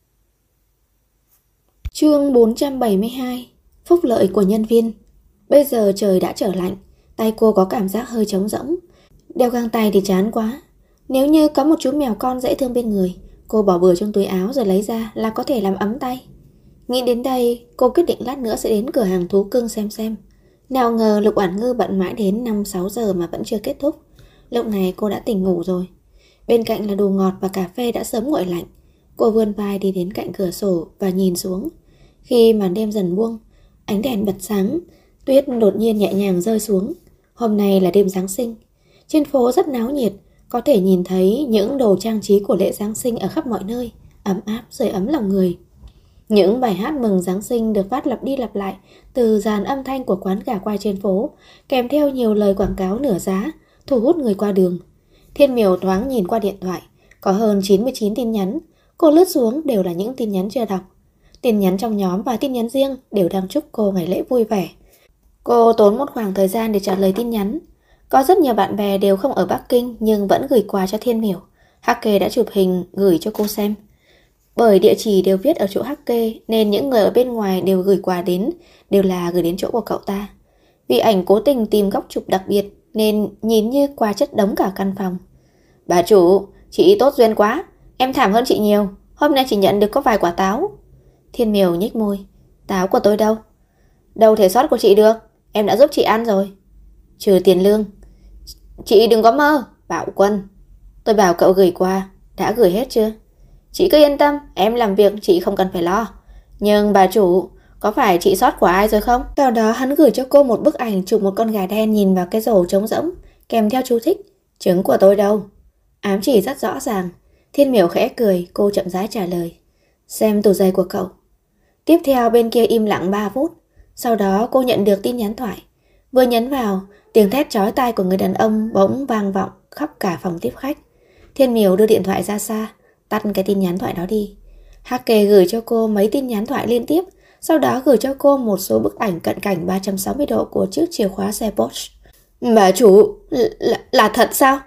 Chương 472. Phúc lợi của nhân viên. Bây giờ trời đã trở lạnh, tay cô có cảm giác hơi trống rỗng. Đeo găng tay thì chán quá. Nếu như có một chú mèo con dễ thương bên người, cô bỏ bừa trong túi áo rồi lấy ra là có thể làm ấm tay. Nghĩ đến đây, cô quyết định lát nữa sẽ đến cửa hàng thú cưng xem. Nào ngờ Lục Oản Ngư bận mãi đến 5-6 giờ mà vẫn chưa kết thúc. Lúc này cô đã tỉnh ngủ rồi. Bên cạnh là đồ ngọt và cà phê đã sớm nguội lạnh. Cô vươn vai đi đến cạnh cửa sổ và nhìn xuống. Khi màn đêm dần buông, ánh đèn bật sáng, tuyết đột nhiên nhẹ nhàng rơi xuống. Hôm nay là đêm Giáng sinh. Trên phố rất náo nhiệt, có thể nhìn thấy những đồ trang trí của lễ Giáng sinh ở khắp mọi nơi, ấm áp sưởi ấm lòng người. Những bài hát mừng Giáng sinh được phát lặp đi lặp lại từ dàn âm thanh của quán gà quay trên phố, kèm theo nhiều lời quảng cáo nửa giá, thu hút người qua đường. Thiên Miểu thoáng nhìn qua điện thoại, có hơn 99 tin nhắn. Cô lướt xuống đều là những tin nhắn chưa đọc. Tin nhắn trong nhóm và tin nhắn riêng đều đang chúc cô ngày lễ vui vẻ. Cô tốn một khoảng thời gian để trả lời tin nhắn. Có rất nhiều bạn bè đều không ở Bắc Kinh nhưng vẫn gửi quà cho Thiên Miểu. Hake đã chụp hình gửi cho cô xem. Bởi địa chỉ đều viết ở chỗ Hake nên những người ở bên ngoài đều gửi quà đến, đều là gửi đến chỗ của cậu ta. Vì ảnh cố tình tìm góc chụp đặc biệt nên nhìn như quà chất đống cả căn phòng. Bà chủ, chị tốt duyên quá, em thảm hơn chị nhiều. Hôm nay chỉ nhận được có vài quả táo. Thiên Miểu nhếch môi. Táo của tôi đâu? Đâu thể sót của chị được, em đã giúp chị ăn rồi. Trừ tiền lương. Chị đừng có mơ, Bảo Quân. Tôi bảo cậu gửi quà, đã gửi hết chưa? Chị cứ yên tâm, em làm việc chị không cần phải lo. Nhưng bà chủ, có phải chị sót của ai rồi không? Sau đó hắn gửi cho cô một bức ảnh chụp một con gà đen nhìn vào cái rổ trống rỗng, kèm theo chú thích. Trứng của tôi đâu? Ám chỉ rất rõ ràng. Thiên Miểu khẽ cười, cô chậm rãi trả lời. Xem tủ giày của cậu. Tiếp theo bên kia im lặng 3 phút. Sau đó cô nhận được tin nhắn thoại. Vừa nhấn vào, tiếng thét chói tai của người đàn ông bỗng vang vọng khắp cả phòng tiếp khách. Thiên Miểu đưa điện thoại ra xa, tắt cái tin nhắn thoại đó đi. Hake gửi cho cô mấy tin nhắn thoại liên tiếp, sau đó gửi cho cô một số bức ảnh cận cảnh 360 độ của chiếc chìa khóa xe Porsche. Bà chủ, là thật sao?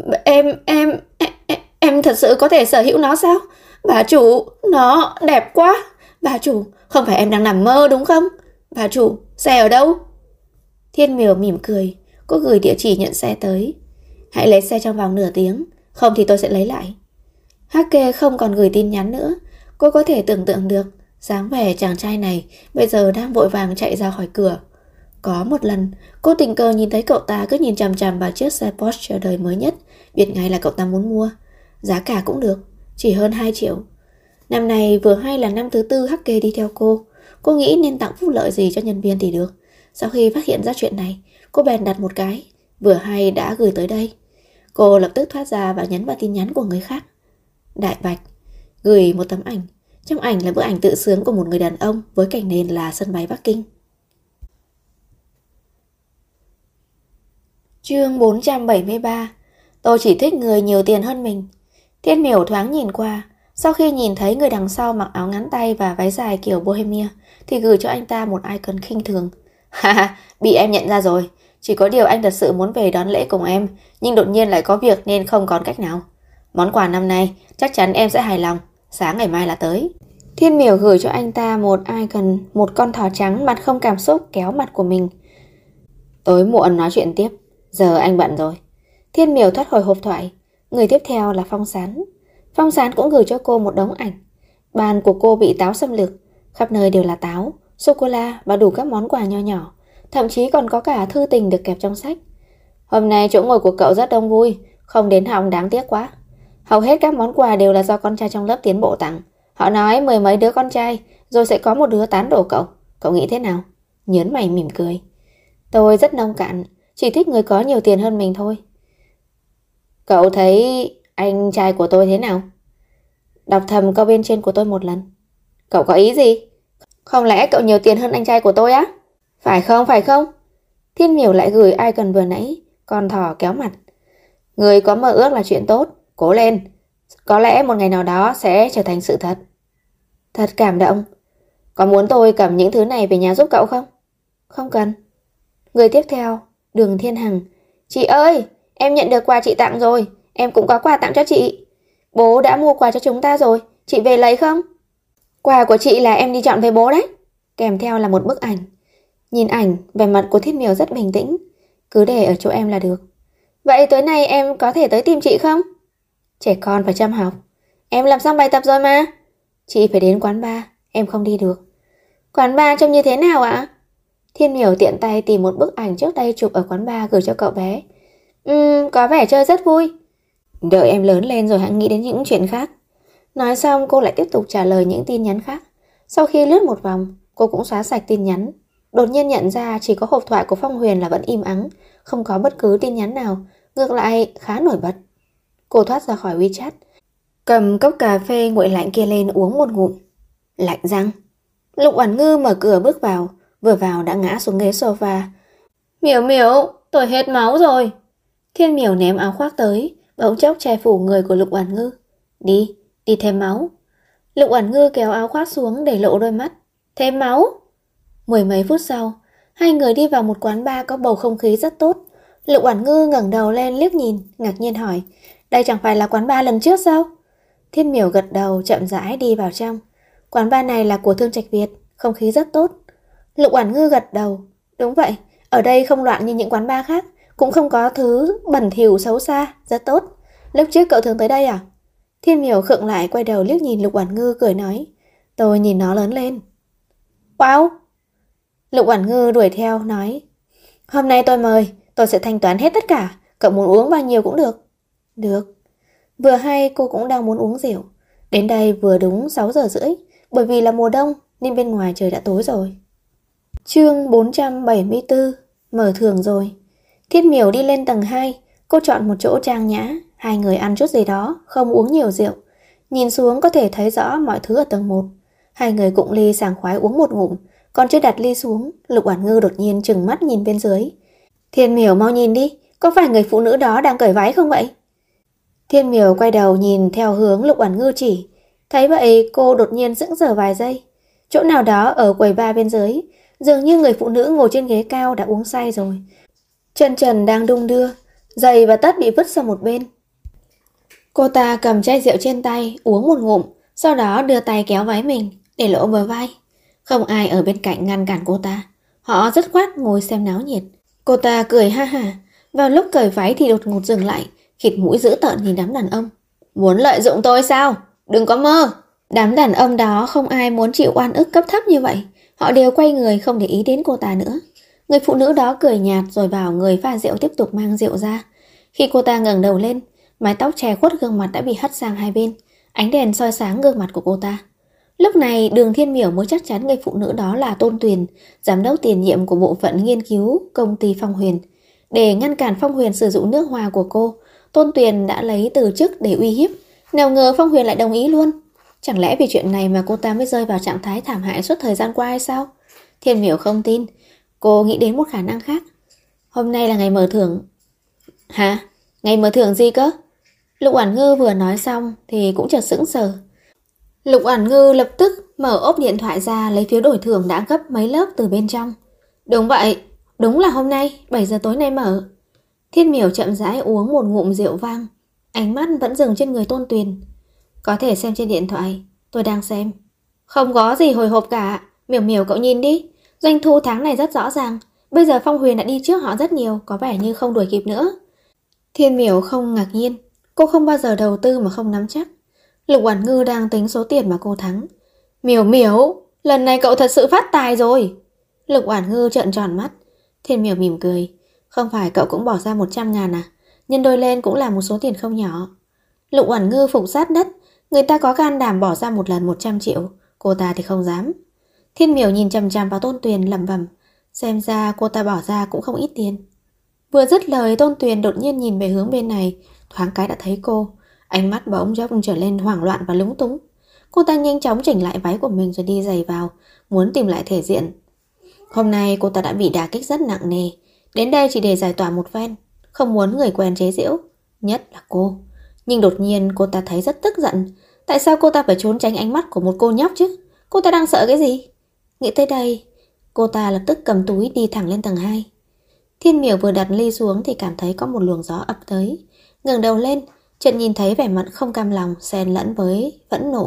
Em thật sự có thể sở hữu nó sao? Bà chủ, nó đẹp quá. Bà chủ, không phải em đang nằm mơ đúng không? Bà chủ, xe ở đâu? Thiên Miểu mỉm cười, cô gửi địa chỉ nhận xe tới. Hãy lấy xe trong vòng nửa tiếng, không thì tôi sẽ lấy lại. Hake không còn gửi tin nhắn nữa. Cô có thể tưởng tượng được dáng vẻ chàng trai này bây giờ đang vội vàng chạy ra khỏi cửa. Có một lần, cô tình cờ nhìn thấy cậu ta cứ nhìn chằm chằm vào chiếc xe Porsche đời mới nhất, biết ngay là cậu ta muốn mua. Giá cả cũng được, chỉ hơn 2 triệu. Năm này vừa hay là năm thứ tư Hake đi theo cô nghĩ nên tặng phúc lợi gì cho nhân viên thì được. Sau khi phát hiện ra chuyện này, cô bèn đặt một cái, vừa hay đã gửi tới đây. Cô lập tức thoát ra và nhấn vào tin nhắn của người khác. Đại Bạch gửi một tấm ảnh. Trong ảnh là bức ảnh tự sướng của một người đàn ông với cảnh nền là sân bay Bắc Kinh. Chương 473. Tôi chỉ thích người nhiều tiền hơn mình. Thiên Miểu thoáng nhìn qua, sau khi nhìn thấy người đằng sau mặc áo ngắn tay và váy dài kiểu Bohemia thì gửi cho anh ta một icon khinh thường. Ha, bị em nhận ra rồi. Chỉ có điều anh thật sự muốn về đón lễ cùng em, nhưng đột nhiên lại có việc nên không còn cách nào. Món quà năm nay chắc chắn em sẽ hài lòng. Sáng ngày mai là tới. Thiên Miểu gửi cho anh ta một icon, một con thỏ trắng mặt không cảm xúc kéo mặt của mình. Tối muộn nói chuyện tiếp, giờ anh bận rồi. Thiên Miểu thoát khỏi hộp thoại. Người tiếp theo là Phong Sán. Phong Sán cũng gửi cho cô một đống ảnh. Bàn của cô bị táo xâm lược, khắp nơi đều là táo, sô-cô-la và đủ các món quà nho nhỏ. Thậm chí còn có cả thư tình được kẹp trong sách. Hôm nay chỗ ngồi của cậu rất đông vui, không đến học đáng tiếc quá. Hầu hết các món quà đều là do con trai trong lớp tiến bộ tặng. Họ nói 10 mấy đứa con trai, rồi sẽ có một đứa tán đổ cậu. Cậu nghĩ thế nào? Nhớn mày mỉm cười. Tôi rất nông cạn, chỉ thích người có nhiều tiền hơn mình thôi. Cậu thấy anh trai của tôi thế nào? Đọc thầm câu bên trên của tôi một lần. Cậu có ý gì? Không lẽ cậu nhiều tiền hơn anh trai của tôi á? Phải không, phải không? Thiên Miểu lại gửi icon vừa nãy, con thỏ kéo mặt. Người có mơ ước là chuyện tốt, cố lên. Có lẽ một ngày nào đó sẽ trở thành sự thật. Thật cảm động. Có muốn tôi cầm những thứ này về nhà giúp cậu không? Không cần. Người tiếp theo, Đường Thiên Hằng. Chị ơi, em nhận được quà chị tặng rồi. Em cũng có quà tặng cho chị. Bố đã mua quà cho chúng ta rồi. Chị về lấy không? Quà của chị là em đi chọn với bố đấy. Kèm theo là một bức ảnh. Nhìn ảnh, vẻ mặt của Thiết Miểu rất bình tĩnh. Cứ để ở chỗ em là được. Vậy tối nay em có thể tới tìm chị không? Trẻ con phải chăm học. Em làm xong bài tập rồi mà. Chị phải đến quán bar, em không đi được. Quán bar trông như thế nào ạ? Thiên Miểu tiện tay tìm một bức ảnh trước đây chụp ở quán bar gửi cho cậu bé. Có vẻ chơi rất vui. Đợi em lớn lên rồi hãy nghĩ đến những chuyện khác. Nói xong cô lại tiếp tục trả lời những tin nhắn khác. Sau khi lướt một vòng, cô cũng xóa sạch tin nhắn. Đột nhiên nhận ra chỉ có hộp thoại của Phong Huyền là vẫn im ắng, không có bất cứ tin nhắn nào, ngược lại khá nổi bật. Cô thoát ra khỏi WeChat, cầm cốc cà phê nguội lạnh kia lên uống một ngụm. Lạnh răng. Lục Oản Ngư mở cửa bước vào, vừa vào đã ngã xuống ghế sofa. Miểu Miểu, tôi hết máu rồi. Thiên Miểu ném áo khoác tới, bỗng chốc che phủ người của Lục Oản Ngư. Đi thêm máu. Lục Oản Ngư kéo áo khoác xuống để lộ đôi mắt. Thêm máu. Mười mấy phút sau, hai người đi vào một quán bar có bầu không khí rất tốt. Lục Oản Ngư ngẩng đầu lên liếc nhìn, ngạc nhiên hỏi, đây chẳng phải là quán bar lần trước sao? Thiên Miểu gật đầu chậm rãi đi vào trong. Quán bar này là của Thương Trạch Việt, không khí rất tốt. Lục Oản Ngư gật đầu, đúng vậy, ở đây không loạn như những quán bar khác, cũng không có thứ bẩn thỉu xấu xa, rất tốt. Lúc trước cậu thường tới đây à? Thiên Miểu khựng lại quay đầu liếc nhìn Lục Oản Ngư cười nói, tôi nhìn nó lớn lên. Wow! Lục Oản Ngư đuổi theo nói, hôm nay tôi mời, tôi sẽ thanh toán hết tất cả, cậu muốn uống bao nhiêu cũng được. Được. Vừa hay cô cũng đang muốn uống rượu. Đến đây vừa đúng 6 giờ rưỡi, bởi vì là mùa đông nên bên ngoài trời đã tối rồi. Chương 474. Mở thưởng rồi. Thiết Miểu đi lên tầng 2, cô chọn một chỗ trang nhã, hai người ăn chút gì đó, không uống nhiều rượu. Nhìn xuống có thể thấy rõ mọi thứ ở tầng 1. Hai người cụng ly sảng khoái uống một ngụm, Còn chưa đặt ly xuống, Lục Oản Ngư đột nhiên trừng mắt nhìn bên dưới. Thiên Miểu mau nhìn đi, có phải người phụ nữ đó đang cởi váy không vậy? Thiên Miểu quay đầu nhìn theo hướng Lục Oản Ngư chỉ. Thấy vậy cô đột nhiên sững sờ vài giây. Chỗ nào đó ở quầy bar bên dưới, dường như người phụ nữ ngồi trên ghế cao đã uống say rồi. Chân trần đang đung đưa, giày và tất bị vứt sang một bên. Cô ta cầm chai rượu trên tay, uống một ngụm, sau đó đưa tay kéo váy mình, để lộ bờ vai. Không ai ở bên cạnh ngăn cản cô ta. Họ dứt khoát ngồi xem náo nhiệt. Cô ta cười ha hả. Vào lúc cởi váy thì đột ngột dừng lại, khịt mũi dữ tợn nhìn đám đàn ông. Muốn lợi dụng tôi sao? Đừng có mơ! Đám đàn ông đó không ai muốn chịu oan ức cấp thấp như vậy. Họ đều quay người không để ý đến cô ta nữa. Người phụ nữ đó cười nhạt rồi bảo người pha rượu tiếp tục mang rượu ra. Khi cô ta ngẩng đầu lên, mái tóc che khuất gương mặt đã bị hất sang hai bên. Ánh đèn soi sáng gương mặt của cô ta. Lúc này Đường Thiên Miểu mới chắc chắn người phụ nữ đó là Tôn Tuyền, giám đốc tiền nhiệm của bộ phận nghiên cứu công ty Phong Huyền. Để ngăn cản Phong Huyền sử dụng nước hoa của cô, Tôn Tuyền đã lấy từ chức để uy hiếp. Nào ngờ Phong Huyền lại đồng ý luôn. Chẳng lẽ vì chuyện này mà cô ta mới rơi vào trạng thái thảm hại suốt thời gian qua hay sao? Thiên Miểu không tin. Cô nghĩ đến một khả năng khác. Hôm nay là ngày mở thưởng. Hả? Ngày mở thưởng gì cơ? Lục Oản Ngư vừa nói xong thì cũng chợt sững sờ. Lục Oản Ngư lập tức mở ốp điện thoại ra lấy phiếu đổi thưởng đã gấp mấy lớp từ bên trong. Đúng vậy, đúng là hôm nay, 7 giờ tối nay mở. Thiên Miểu chậm rãi uống một ngụm rượu vang, ánh mắt vẫn dừng trên người Tôn Tuyền. Có thể xem trên điện thoại, tôi đang xem. Không có gì hồi hộp cả, Miểu Miểu cậu nhìn đi, doanh thu tháng này rất rõ ràng. Bây giờ Phong Huyền đã đi trước họ rất nhiều, có vẻ như không đuổi kịp nữa. Thiên Miểu không ngạc nhiên, cô không bao giờ đầu tư mà không nắm chắc. Lục Oản Ngư đang tính số tiền mà cô thắng. Miểu Miểu, lần này cậu thật sự phát tài rồi. Lục Oản Ngư trợn tròn mắt. Thiên Miểu mỉm cười. Không phải cậu cũng bỏ ra 100.000 à? Nhân đôi lên cũng là một số tiền không nhỏ. Lục Oản Ngư phục sát đất. Người ta có can đảm bỏ ra một lần 100 triệu, cô ta thì không dám. Thiên Miểu nhìn chằm chằm vào Tôn Tuyền lẩm bẩm. Xem ra cô ta bỏ ra cũng không ít tiền. Vừa dứt lời, Tôn Tuyền đột nhiên nhìn về hướng bên này, thoáng cái đã thấy cô. Ánh mắt bỗng chốc trở lên hoảng loạn và lúng túng. Cô ta nhanh chóng chỉnh lại váy của mình rồi đi giày vào, muốn tìm lại thể diện. Hôm nay cô ta đã bị đả kích rất nặng nề, đến đây chỉ để giải tỏa một phen, không muốn người quen chế giễu, nhất là cô. Nhưng đột nhiên cô ta thấy rất tức giận. Tại sao cô ta phải trốn tránh ánh mắt của một cô nhóc chứ? Cô ta đang sợ cái gì? Nghĩ tới đây, cô ta lập tức cầm túi đi thẳng lên tầng 2. Thiên Miểu vừa đặt ly xuống thì cảm thấy có một luồng gió ập tới. Ngẩng đầu lên, chợt nhìn thấy vẻ mặt không cam lòng xen lẫn với phẫn nộ.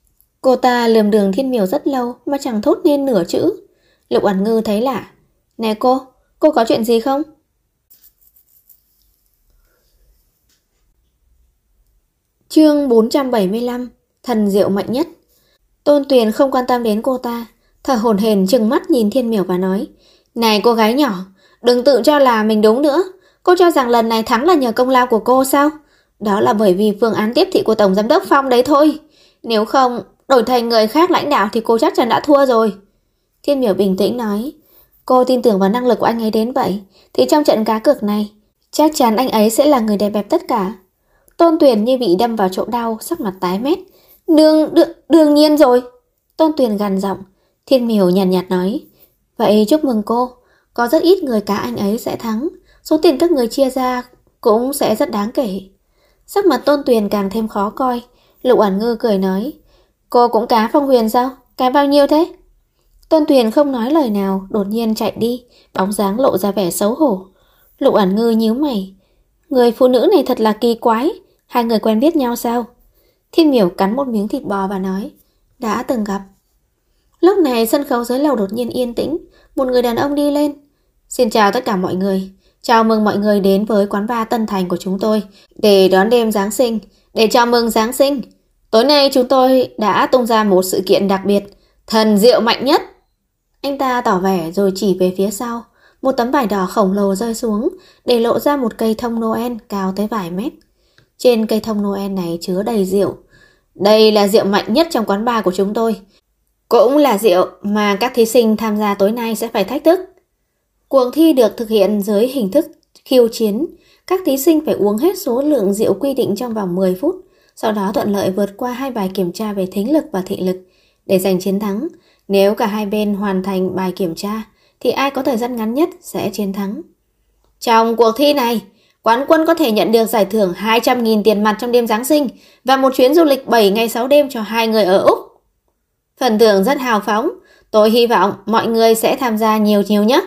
Cô ta lườm Đường Thiên Miểu rất lâu mà chẳng thốt nên nửa chữ. Lục Oản Ngư thấy lạ. Nè cô có chuyện gì không? Chương 475, thần diệu mạnh nhất. Tôn Tuyền không quan tâm đến cô ta, thở hổn hển trừng mắt nhìn Thiên Miểu và nói: Này cô gái nhỏ, đừng tự cho là mình đúng nữa. Cô cho rằng lần này thắng là nhờ công lao của cô sao? Đó là bởi vì phương án tiếp thị của Tổng Giám đốc Phong đấy thôi. Nếu không, đổi thành người khác lãnh đạo thì cô chắc chắn đã thua rồi. Thiên Miểu bình tĩnh nói. Cô tin tưởng vào năng lực của anh ấy đến vậy, thì trong trận cá cược này, chắc chắn anh ấy sẽ là người đè bẹp tất cả. Tôn Tuyền như bị đâm vào chỗ đau, sắc mặt tái mét. Đương nhiên rồi. Tôn Tuyền gằn giọng. Thiên Miểu nhàn nhạt nói. Vậy chúc mừng cô, có rất ít người cá anh ấy sẽ thắng. Số tiền các người chia ra cũng sẽ rất đáng kể. Sắc mặt Tôn Tuyền càng thêm khó coi. Lục Oản Ngư cười nói. Cô cũng cá Phong Huyền sao? Cá bao nhiêu thế? Tôn Tuyền không nói lời nào, đột nhiên chạy đi, bóng dáng lộ ra vẻ xấu hổ. Lục Oản Ngư nhíu mày. Người phụ nữ này thật là kỳ quái. Hai người quen biết nhau sao? Thiên Miểu cắn một miếng thịt bò và nói. Đã từng gặp. Lúc này sân khấu dưới lầu đột nhiên yên tĩnh. Một người đàn ông đi lên. Xin chào tất cả mọi người. Chào mừng mọi người đến với quán bar Tân Thành của chúng tôi để đón đêm Giáng sinh. Để chào mừng Giáng sinh, tối nay chúng tôi đã tung ra một sự kiện đặc biệt, thần diệu mạnh nhất. Anh ta tỏ vẻ rồi chỉ về phía sau. Một tấm vải đỏ khổng lồ rơi xuống, để lộ ra một cây thông Noel cao tới vài mét. Trên cây thông Noel này chứa đầy rượu. Đây là rượu mạnh nhất trong quán bar của chúng tôi. Cũng là rượu mà các thí sinh tham gia tối nay sẽ phải thách thức. Cuộc thi được thực hiện dưới hình thức khiêu chiến. Các thí sinh phải uống hết số lượng rượu quy định trong vòng 10 phút. Sau đó thuận lợi vượt qua 2 bài kiểm tra về thính lực và thị lực. Để giành chiến thắng, Nếu cả hai bên hoàn thành bài kiểm tra thì ai có thời gian ngắn nhất sẽ chiến thắng. Trong cuộc thi này, quán quân có thể nhận được giải thưởng 200.000 tiền mặt trong đêm Giáng sinh và một chuyến du lịch 7 ngày 6 đêm cho hai người ở Úc. Phần thưởng rất hào phóng, tôi hy vọng mọi người sẽ tham gia nhiều nhé.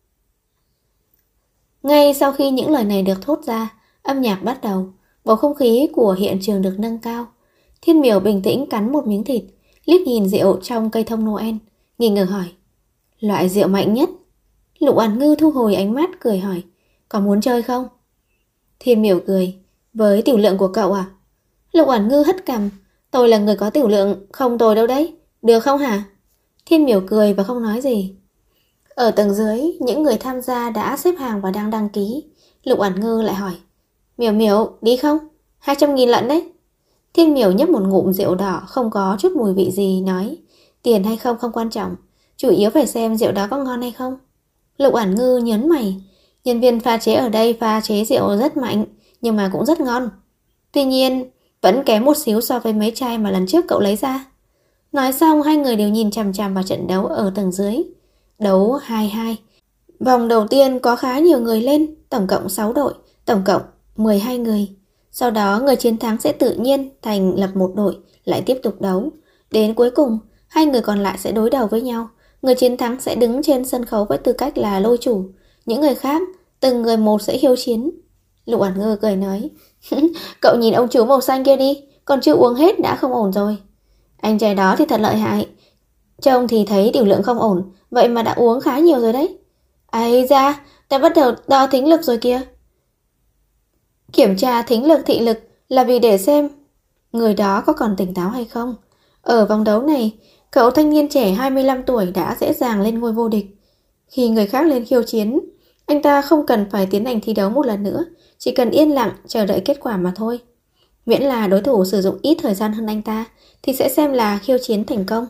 Ngay sau khi những lời này được thốt ra, âm nhạc bắt đầu, bầu không khí của hiện trường được nâng cao. Thiên Miểu bình tĩnh cắn một miếng thịt, liếc nhìn rượu trong cây thông Noel, nghi ngờ hỏi: loại rượu mạnh nhất? Lục Oản Ngư thu hồi ánh mắt cười hỏi: có muốn chơi không? Thiên Miểu cười: với tiểu lượng của cậu à? Lục Oản Ngư hất cằm: tôi là người có tiểu lượng không tồi đâu đấy, được không hả? Thiên Miểu cười và không nói gì. Ở tầng dưới, những người tham gia đã xếp hàng và đang đăng ký. Lục Oản Ngư lại hỏi: Miểu Miểu, đi không? 200.000 lận đấy. Thiên Miểu nhấp một ngụm rượu đỏ không có chút mùi vị gì, nói: tiền hay không không quan trọng, chủ yếu phải xem rượu đó có ngon hay không. Lục Oản Ngư nhớn mày: nhân viên pha chế ở đây pha chế rượu rất mạnh, nhưng mà cũng rất ngon. Tuy nhiên, vẫn kém một xíu so với mấy chai mà lần trước cậu lấy ra. Nói xong, hai người đều nhìn chằm chằm vào trận đấu ở tầng dưới. Đấu 2-2. Vòng đầu tiên có khá nhiều người lên, tổng cộng 6 đội, tổng cộng 12 người. Sau đó người chiến thắng sẽ tự nhiên thành lập một đội, lại tiếp tục đấu. Đến cuối cùng, hai người còn lại sẽ đối đầu với nhau. Người chiến thắng sẽ đứng trên sân khấu với tư cách là lôi chủ. Những người khác, từng người một sẽ hiếu chiến. Lục Oản Ngư cười nói: cậu nhìn ông chú màu xanh kia đi, còn chưa uống hết đã không ổn rồi. Anh trai đó thì thật lợi hại. Trông thì thấy tiểu lượng không ổn, vậy mà đã uống khá nhiều rồi đấy. Ây da, ta bắt đầu đo thính lực rồi kìa. Kiểm tra thính lực thị lực là vì để xem người đó có còn tỉnh táo hay không. Ở vòng đấu này, cậu thanh niên trẻ 25 tuổi đã dễ dàng lên ngôi vô địch. Khi người khác lên khiêu chiến, anh ta không cần phải tiến hành thi đấu một lần nữa, chỉ cần yên lặng chờ đợi kết quả mà thôi. Miễn là đối thủ sử dụng ít thời gian hơn anh ta thì sẽ xem là khiêu chiến thành công.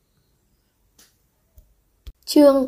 Chương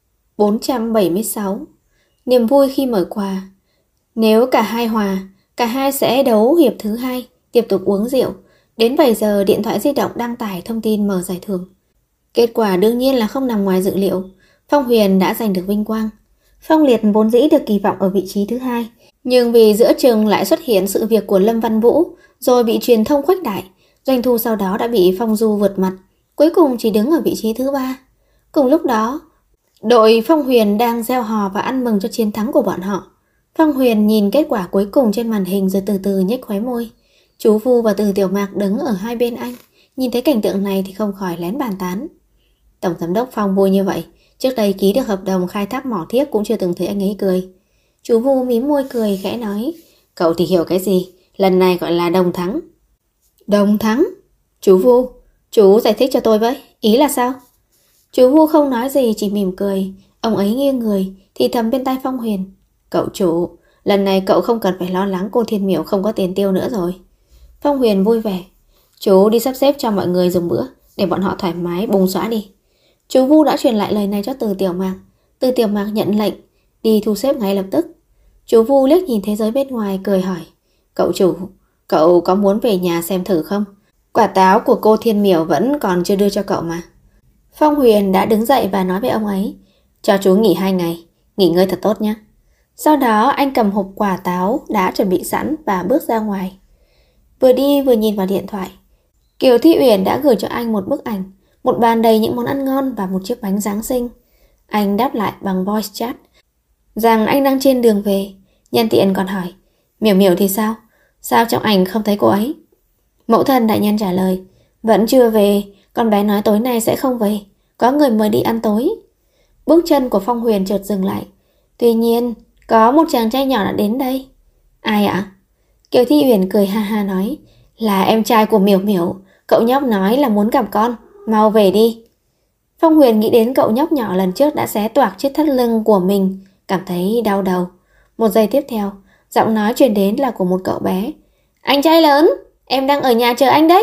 476. Niềm vui khi mở quà. Nếu cả hai hòa, cả hai sẽ đấu hiệp thứ 2, tiếp tục uống rượu. Đến 7 giờ điện thoại di động đăng tải thông tin mở giải thưởng. Kết quả đương nhiên là không nằm ngoài dự liệu. Phong Huyền đã giành được vinh quang. Phong Liệt vốn dĩ được kỳ vọng ở vị trí thứ 2, nhưng vì giữa chừng lại xuất hiện sự việc của Lâm Văn Vũ, rồi bị truyền thông khuếch đại, doanh thu sau đó đã bị Phong Du vượt mặt, cuối cùng chỉ đứng ở vị trí thứ 3. Cùng lúc đó, đội Phong Huyền đang reo hò và ăn mừng cho chiến thắng của bọn họ. Phong Huyền nhìn kết quả cuối cùng trên màn hình rồi từ từ nhếch khóe môi. Chú Vu và Từ Tiểu Mạc đứng ở hai bên anh, nhìn thấy cảnh tượng này thì không khỏi lén bàn tán. Tổng giám đốc Phong vui như vậy, trước đây ký được hợp đồng khai thác mỏ thiếc cũng chưa từng thấy anh ấy cười. Chú Vu mím môi cười khẽ nói: cậu thì hiểu cái gì, lần này gọi là đồng thắng. Đồng thắng? Chú Vu, chú giải thích cho tôi với, ý là sao? Chú Vu không nói gì, chỉ mỉm cười. Ông ấy nghiêng người thì thầm bên tai Phong Huyền: cậu chủ, lần này cậu không cần phải lo lắng cô Thiên Miểu không có tiền tiêu nữa rồi. Phong Huyền vui vẻ: chú đi sắp xếp cho mọi người dùng bữa, để bọn họ thoải mái bùng xóa đi. Chú Vu đã truyền lại lời này cho Từ Tiểu Mạc. Từ Tiểu Mạc nhận lệnh, đi thu xếp ngay lập tức. Chú Vu liếc nhìn thế giới bên ngoài cười hỏi: cậu chủ, cậu có muốn về nhà xem thử không? Quả táo của cô Thiên Miểu vẫn còn chưa đưa cho cậu mà. Phong Huyền đã đứng dậy và nói với ông ấy: cho chú nghỉ 2 ngày, nghỉ ngơi thật tốt nhé. Sau đó anh cầm hộp quả táo đã chuẩn bị sẵn và bước ra ngoài. Vừa đi vừa nhìn vào điện thoại, Kiều Thi Uyển đã gửi cho anh một bức ảnh, một bàn đầy những món ăn ngon và một chiếc bánh Giáng sinh. Anh đáp lại bằng voice chat rằng anh đang trên đường về. Nhân tiện còn hỏi: Miểu Miểu thì sao? Sao trong ảnh không thấy cô ấy? Mẫu thân đại nhân trả lời: vẫn chưa về, con bé nói tối nay sẽ không về, có người mời đi ăn tối. Bước chân của Phong Huyền chợt dừng lại. Tuy nhiên, có một chàng trai nhỏ đã đến đây. Ai ạ? Kiều Thi Uyển cười ha ha nói: là em trai của Miểu Miểu, cậu nhóc nói là muốn gặp con, mau về đi. Phong Huyền nghĩ đến cậu nhóc nhỏ lần trước đã xé toạc chiếc thắt lưng của mình, cảm thấy đau đầu. Một giây tiếp theo, giọng nói truyền đến là của một cậu bé: anh trai lớn, em đang ở nhà chờ anh đấy.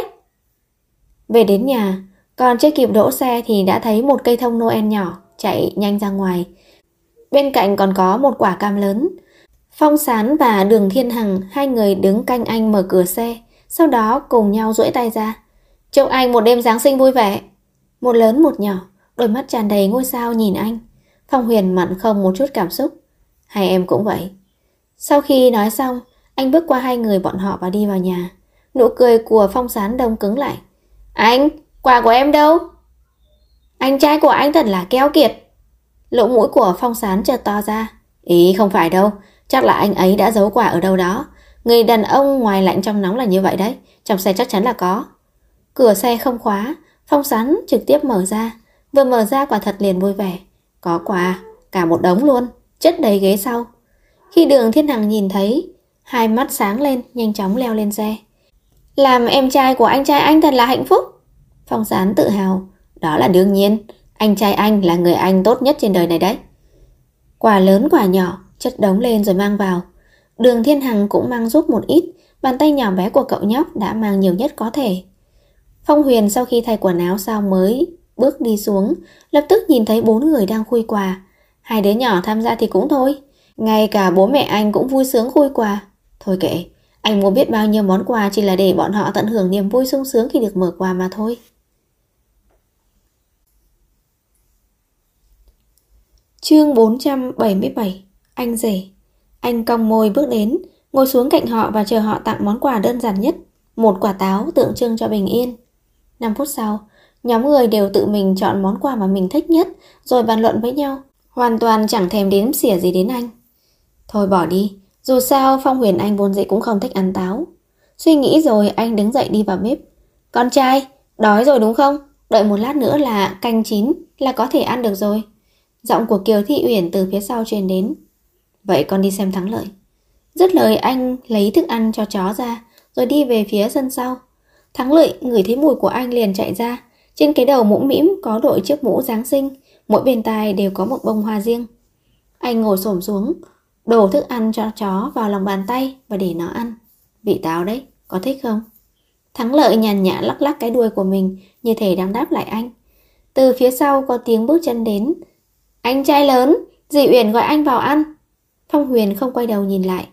Về đến nhà, còn chưa kịp đỗ xe thì đã thấy một cây thông Noel nhỏ chạy nhanh ra ngoài. Bên cạnh còn có một quả cam lớn. Phong Sán và Đường Thiên Hằng, hai người đứng canh anh mở cửa xe, sau đó cùng nhau duỗi tay ra: chúc anh một đêm Giáng sinh vui vẻ. Một lớn một nhỏ, đôi mắt tràn đầy ngôi sao nhìn anh. Phong Huyền mặn không một chút cảm xúc. Hai em cũng vậy. Sau khi nói xong, anh bước qua hai người bọn họ và đi vào nhà. Nụ cười của Phong Sán đông cứng lại. Anh, quà của em đâu? Anh trai của anh thật là keo kiệt. Lỗ mũi của Phong Sán chợt to ra. Ý không phải đâu, chắc là anh ấy đã giấu quà ở đâu đó. Người đàn ông ngoài lạnh trong nóng là như vậy đấy. Trong xe chắc chắn là có. Cửa xe không khóa, Phong Sán trực tiếp mở ra. Vừa mở ra quả thật liền vui vẻ. Có quà, cả một đống luôn, chất đầy ghế sau. Khi Đường Thiên Hằng nhìn thấy, hai mắt sáng lên, nhanh chóng leo lên xe. Làm em trai của anh trai anh thật là hạnh phúc. Phong Sán tự hào. Đó là đương nhiên, anh trai anh là người anh tốt nhất trên đời này đấy. Quà lớn quà nhỏ, chất đống lên rồi mang vào. Đường Thiên Hằng cũng mang giúp một ít. Bàn tay nhỏ bé của cậu nhóc đã mang nhiều nhất có thể. Phong Huyền sau khi thay quần áo xong mới bước đi xuống, lập tức nhìn thấy 4 người đang khui quà. Hai đứa nhỏ tham gia thì cũng thôi, ngay cả bố mẹ anh cũng vui sướng khui quà. Thôi kệ, anh mua biết bao nhiêu món quà chỉ là để bọn họ tận hưởng niềm vui sung sướng khi được mở quà mà thôi. Chương 477. Anh rể. Anh cong môi bước đến, ngồi xuống cạnh họ và chờ họ tặng món quà đơn giản nhất, một quả táo tượng trưng cho bình yên. 5 phút sau, nhóm người đều tự mình chọn món quà mà mình thích nhất, rồi bàn luận với nhau, hoàn toàn chẳng thèm đếm xỉa gì đến anh. Thôi bỏ đi, dù sao Phong Huyền anh vốn dĩ cũng không thích ăn táo. Suy nghĩ rồi anh đứng dậy đi vào bếp. Con trai, đói rồi đúng không? Đợi một lát nữa là canh chín là có thể ăn được rồi. Giọng của Kiều Thị Uyển từ phía sau truyền đến. Vậy con đi xem thắng lợi. Dứt lời anh lấy thức ăn cho chó ra, rồi đi về phía sân sau. Thắng Lợi ngửi thấy mùi của anh liền chạy ra. Trên cái đầu mũm mĩm có đội chiếc mũ Giáng sinh, mỗi bên tai đều có một bông hoa riêng. Anh ngồi xổm xuống, đổ thức ăn cho chó vào lòng bàn tay và để nó ăn. Vị táo đấy, có thích không? Thắng Lợi nhàn nhã lắc lắc cái đuôi của mình, như thể đang đáp lại anh. Từ phía sau có tiếng bước chân đến. Anh trai lớn, dì Uyển gọi anh vào ăn. Phong Huyền không quay đầu nhìn lại.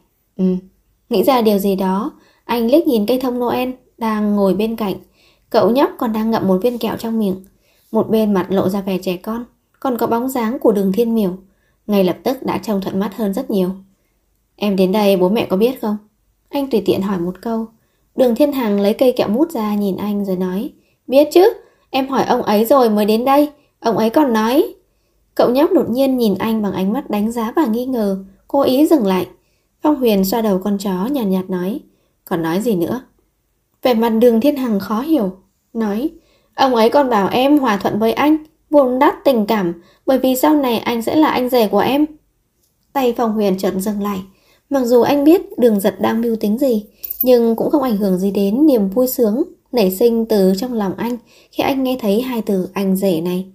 Nghĩ ra điều gì đó, anh liếc nhìn cây thông Noel đang ngồi bên cạnh. Cậu nhóc còn đang ngậm một viên kẹo trong miệng. Một bên mặt lộ ra vẻ trẻ con, còn có bóng dáng của Đường Thiên Miểu. Ngay lập tức đã trông thuận mắt hơn rất nhiều. Em đến đây bố mẹ có biết không? Anh tùy tiện hỏi một câu. Đường Thiên Hằng lấy cây kẹo mút ra nhìn anh rồi nói. Biết chứ, em hỏi ông ấy rồi mới đến đây. Ông ấy còn nói. Cậu nhóc đột nhiên nhìn anh bằng ánh mắt đánh giá và nghi ngờ, cố ý dừng lại. Phong Huyền xoa đầu con chó nhàn nhạt nói. Còn nói gì nữa? Vẻ mặt Đường Thiên Hằng khó hiểu, nói. Ông ấy còn bảo em hòa thuận với anh, vun đắp tình cảm, bởi vì sau này anh sẽ là anh rể của em. Tay Phong Huyền chợt dừng lại. Mặc dù anh biết Đường Giật đang mưu tính gì, nhưng cũng không ảnh hưởng gì đến niềm vui sướng nảy sinh từ trong lòng anh khi anh nghe thấy hai từ anh rể này.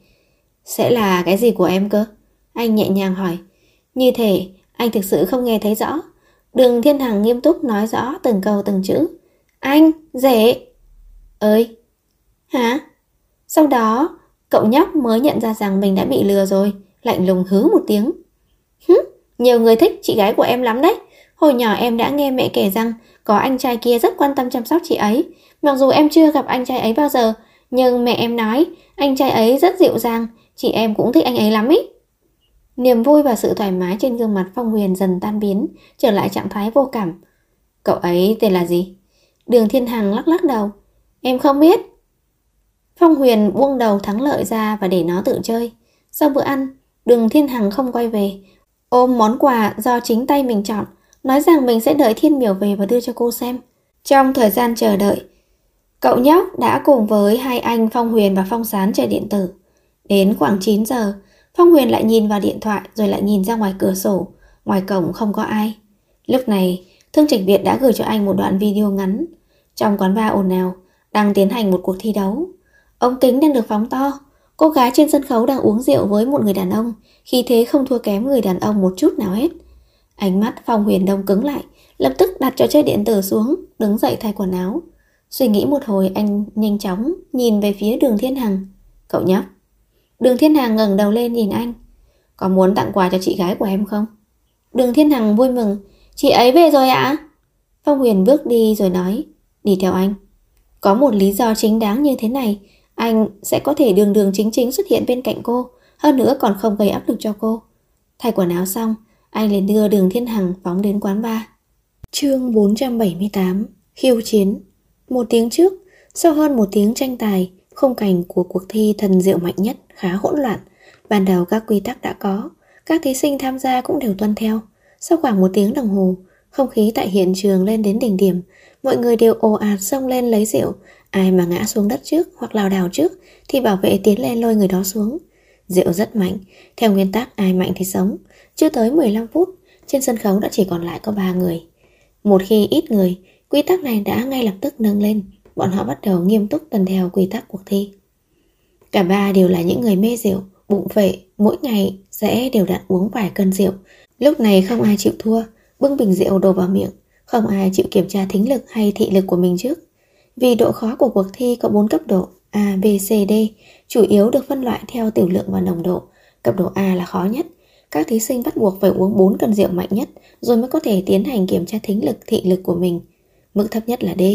Sẽ là cái gì của em cơ? Anh nhẹ nhàng hỏi. Như thể anh thực sự không nghe thấy rõ. Đường Thiên Hằng nghiêm túc nói rõ từng câu từng chữ. Anh, rể. Ơi. Hả? Sau đó, cậu nhóc mới nhận ra rằng mình đã bị lừa rồi, lạnh lùng hứ một tiếng. Nhiều người thích chị gái của em lắm đấy. Hồi nhỏ em đã nghe mẹ kể rằng có anh trai kia rất quan tâm chăm sóc chị ấy. Mặc dù em chưa gặp anh trai ấy bao giờ, nhưng mẹ em nói anh trai ấy rất dịu dàng, chị em cũng thích anh ấy lắm ý. Niềm vui và sự thoải mái trên gương mặt Phong Huyền dần tan biến, trở lại trạng thái vô cảm. Cậu ấy tên là gì? Đường Thiên Hằng lắc lắc đầu. Em không biết. Phong Huyền buông đầu Thắng Lợi ra và để nó tự chơi. Sau bữa ăn, Đường Thiên Hằng không quay về, ôm món quà do chính tay mình chọn, nói rằng mình sẽ đợi Thiên Miểu về và đưa cho cô xem. Trong thời gian chờ đợi, cậu nhóc đã cùng với hai anh Phong Huyền và Phong Sán chơi điện tử. Đến khoảng 9 giờ, Phong Huyền lại nhìn vào điện thoại rồi lại nhìn ra ngoài cửa sổ. Ngoài cổng không có ai. Lúc này, Thương Trạch Việt đã gửi cho anh một đoạn video ngắn. Trong quán bar ồn ào, đang tiến hành một cuộc thi đấu. Ống kính đang được phóng to. Cô gái trên sân khấu đang uống rượu với một người đàn ông, khí thế không thua kém người đàn ông một chút nào hết. Ánh mắt Phong Huyền đông cứng lại, lập tức đặt trò chơi điện tử xuống, đứng dậy thay quần áo. Suy nghĩ một hồi, anh nhanh chóng nhìn về phía Đường Thiên Hằng. Cậu nhóc. Đường Thiên Hằng ngẩng đầu lên nhìn anh. Có muốn tặng quà cho chị gái của em không? Đường Thiên Hằng vui mừng. Chị ấy về rồi ạ? Phong Huyền bước đi rồi nói. Đi theo anh. Có một lý do chính đáng như thế này, Anh sẽ có thể đường đường chính chính xuất hiện bên cạnh cô, hơn nữa còn không gây áp lực cho cô. Thay quần áo xong, anh liền đưa Đường Thiên Hằng phóng đến quán bar. Chương 478: Khiêu chiến. Một tiếng trước, sau hơn một tiếng tranh tài, khung cảnh của cuộc thi thần diệu mạnh nhất khá hỗn loạn. Ban đầu các quy tắc đã có, các thí sinh tham gia cũng đều tuân theo. Sau khoảng một tiếng đồng hồ, không khí tại hiện trường lên đến đỉnh điểm. Mọi người đều ồ ạt xông lên lấy rượu. Ai mà ngã xuống đất trước hoặc lảo đảo trước thì bảo vệ tiến lên lôi người đó xuống. Rượu rất mạnh, theo nguyên tắc ai mạnh thì sống. Chưa tới 15 phút, trên sân khấu đã chỉ còn lại có 3 người. Một khi ít người, quy tắc này đã ngay lập tức nâng lên. Bọn họ bắt đầu nghiêm túc tuân theo quy tắc cuộc thi. Cả ba đều là những người mê rượu, bụng phệ, mỗi ngày sẽ đều đặn uống vài cân rượu. Lúc này không ai chịu thua, bưng bình rượu đổ vào miệng. Không ai chịu kiểm tra thính lực hay thị lực của mình trước. Vì độ khó của cuộc thi có 4 cấp độ A, B, C, D, chủ yếu được phân loại theo tiểu lượng và nồng độ. Cấp độ A là khó nhất. Các thí sinh bắt buộc phải uống 4 cân rượu mạnh nhất rồi mới có thể tiến hành kiểm tra thính lực, thị lực của mình. Mức thấp nhất là D.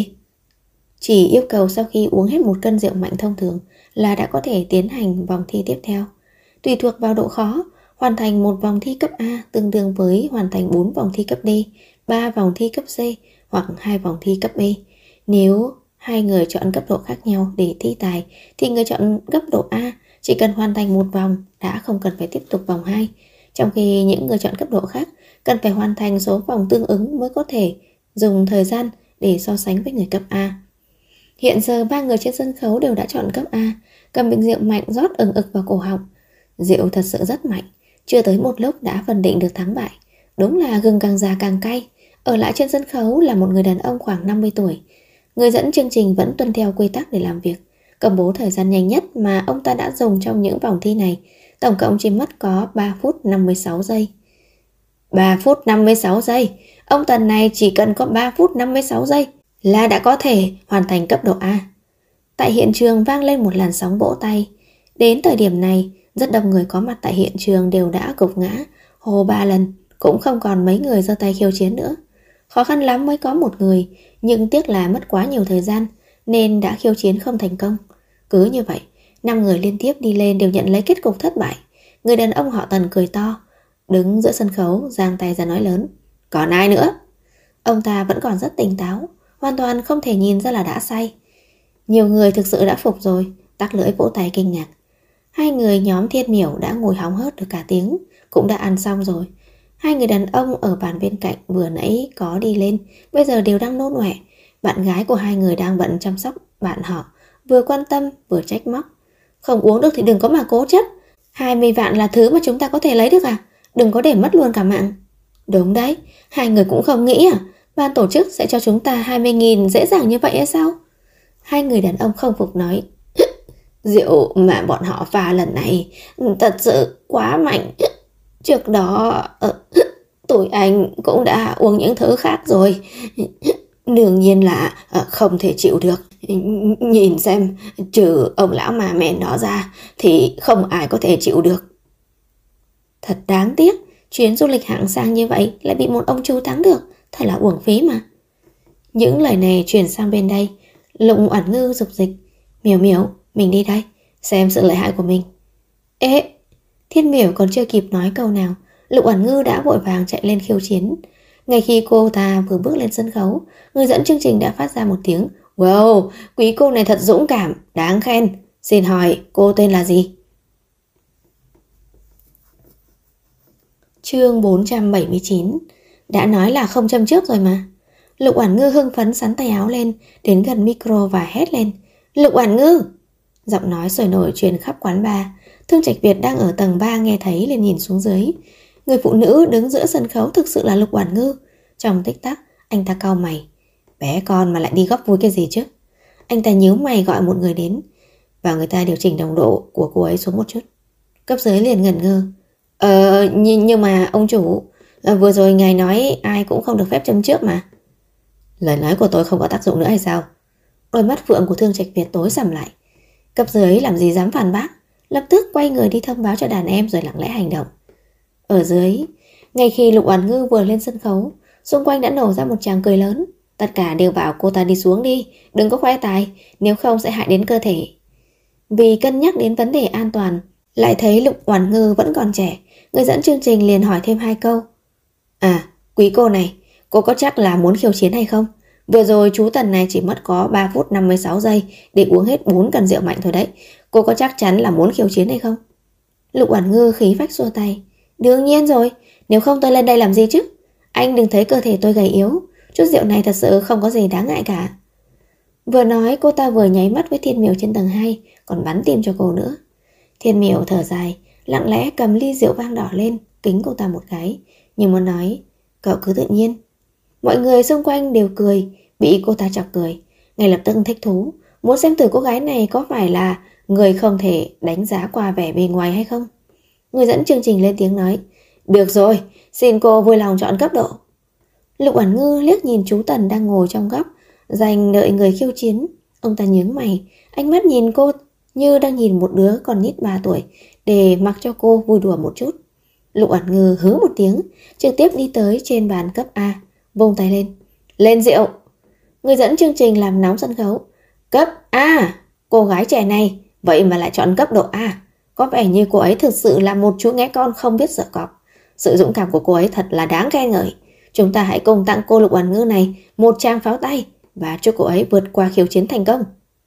Chỉ yêu cầu sau khi uống hết 1 cân rượu mạnh thông thường là đã có thể tiến hành vòng thi tiếp theo. Tùy thuộc vào độ khó, hoàn thành một vòng thi cấp A tương đương với hoàn thành 4 vòng thi cấp D, 3 vòng thi cấp C hoặc 2 vòng thi cấp B. Nếu hai người chọn cấp độ khác nhau để thi tài thì người chọn cấp độ A chỉ cần hoàn thành một vòng đã không cần phải tiếp tục vòng 2, trong khi những người chọn cấp độ khác cần phải hoàn thành số vòng tương ứng mới có thể dùng thời gian để so sánh với người cấp A. Hiện giờ 3 người trên sân khấu đều đã chọn cấp A, cầm bình rượu mạnh rót ừng ực vào cổ họng. Rượu thật sự rất mạnh, chưa tới một lúc đã phân định được thắng bại. Đúng là gừng càng già càng cay. Ở lại trên sân khấu là một người đàn ông khoảng 50 tuổi. Người dẫn chương trình vẫn tuân theo quy tắc để làm việc, công bố thời gian nhanh nhất mà ông ta đã dùng trong những vòng thi này. Tổng cộng chỉ mất có 3 phút 56 giây. 3 phút 56 giây. Ông Tần này chỉ cần có 3 phút 56 giây là đã có thể hoàn thành cấp độ A. Tại hiện trường vang lên một làn sóng vỗ tay. Đến thời điểm này, rất đông người có mặt tại hiện trường đều đã gục ngã, hô 3 lần, cũng không còn mấy người giơ tay khiêu chiến nữa. Khó khăn lắm mới có một người, nhưng tiếc là mất quá nhiều thời gian nên đã khiêu chiến không thành công. Cứ như vậy, 5 người liên tiếp đi lên đều nhận lấy kết cục thất bại. Người đàn ông họ Tần cười to, đứng giữa sân khấu giang tay ra nói lớn: "Còn ai nữa?" Ông ta vẫn còn rất tỉnh táo, hoàn toàn không thể nhìn ra là đã say. Nhiều người thực sự đã phục rồi, tắc lưỡi vỗ tay kinh ngạc. Hai người nhóm Thiên Miểu đã ngồi hóng hớt được cả tiếng, cũng đã ăn xong rồi. Hai người đàn ông ở bàn bên cạnh vừa nãy có đi lên, bây giờ đều đang nôn ọe. Bạn gái của hai người đang bận chăm sóc bạn họ, vừa quan tâm vừa trách móc: "Không uống được thì đừng có mà cố chấp. 20 vạn là thứ mà chúng ta có thể lấy được à? Đừng có để mất luôn cả mạng." "Đúng đấy, hai người cũng không nghĩ à? Ban tổ chức sẽ cho chúng ta 20.000 dễ dàng như vậy hay sao?" Hai người đàn ông không phục nói: "Rượu mà bọn họ pha lần này thật sự quá mạnh. Trước đó tụi anh cũng đã uống những thứ khác rồi. Đương nhiên là không thể chịu được. Nhìn xem, trừ ông lão mà mèn đó ra thì không ai có thể chịu được." Thật đáng tiếc, chuyến du lịch hạng sang như vậy lại bị một ông chú thắng được, thật là uổng phí mà. Những lời này chuyển sang bên đây. Lục Oản Ngư dục dịch: "Miểu Miểu, mình đi đây, xem sự lợi hại của mình." "Ê!" Thiên Miểu còn chưa kịp nói câu nào, Lục Oản Ngư đã vội vàng chạy lên khiêu chiến. Ngay khi cô ta vừa bước lên sân khấu, người dẫn chương trình đã phát ra một tiếng: "Wow, quý cô này thật dũng cảm, đáng khen. Xin hỏi cô tên là gì?" Chương 479: Đã nói là không châm trước rồi mà. Lục Oản Ngư hưng phấn xắn tay áo lên, đến gần micro và hét lên: "Lục Oản Ngư!" Giọng nói sôi nổi truyền khắp quán bar. Thương Trạch Việt đang ở tầng 3 nghe thấy liền nhìn xuống dưới. Người phụ nữ đứng giữa sân khấu thực sự là Lục Oản Ngư. Trong tích tắc, anh ta cau mày. Bé con mà lại đi góp vui cái gì chứ? Anh ta nhíu mày gọi một người đến, và người ta điều chỉnh đồng độ của cô ấy xuống một chút. Cấp dưới liền ngẩn ngơ: Nhưng mà ông chủ, vừa rồi ngài nói ai cũng không được phép châm trước mà." "Lời nói của tôi không có tác dụng nữa hay sao?" Đôi mắt phượng của Thương Trạch Việt tối sầm lại. Cấp dưới làm gì dám phản bác, lập tức quay người đi thông báo cho đàn em rồi lặng lẽ hành động. Ở dưới, ngay khi Lục Oản Ngư vừa lên sân khấu, xung quanh đã nổ ra một tràng cười lớn. Tất cả đều bảo cô ta đi xuống đi, đừng có khoe tài, nếu không sẽ hại đến cơ thể. Vì cân nhắc đến vấn đề an toàn, lại thấy Lục Oản Ngư vẫn còn trẻ, người dẫn chương trình liền hỏi thêm 2 câu. À, quý cô này, cô có chắc là muốn khiêu chiến hay không? Vừa rồi chú Tần này chỉ mất có 3 phút 56 giây để uống hết 4 cân rượu mạnh thôi đấy. Cô có chắc chắn là muốn khiêu chiến hay không? Lục Oản Ngư khí phách xua tay. Đương nhiên rồi, nếu không tôi lên đây làm gì chứ? Anh đừng thấy cơ thể tôi gầy yếu, chút rượu này thật sự không có gì đáng ngại cả. Vừa nói cô ta vừa nháy mắt với Thiên Miểu trên tầng 2, còn bắn tim cho cô nữa. Thiên Miểu thở dài, lặng lẽ cầm ly rượu vang đỏ lên, kính cô ta một cái, nhưng muốn nói, cậu cứ tự nhiên. Mọi người xung quanh đều cười, bị cô ta chọc cười, ngay lập tức thích thú, muốn xem thử cô gái này có phải là người không thể đánh giá qua vẻ bề ngoài hay không. Người dẫn chương trình lên tiếng nói, được rồi, xin cô vui lòng chọn cấp độ. Lục Oản Ngư liếc nhìn chú Tần đang ngồi trong góc, dành đợi người khiêu chiến. Ông ta nhướng mày, ánh mắt nhìn cô như đang nhìn một đứa còn nít 3 tuổi, để mặc cho cô vui đùa một chút. Lục Oản Ngư hứ một tiếng, trực tiếp đi tới trên bàn cấp A, vung tay lên. Lên rượu! Người dẫn chương trình làm nóng sân khấu. Cấp A! Cô gái trẻ này, vậy mà lại chọn cấp độ A. Có vẻ như cô ấy thực sự là một chú nghé con không biết sợ cọp. Sự dũng cảm của cô ấy thật là đáng khen ngợi. Chúng ta hãy cùng tặng cô Lục Oản Ngư này một tràng pháo tay và chúc cô ấy vượt qua khiêu chiến thành công.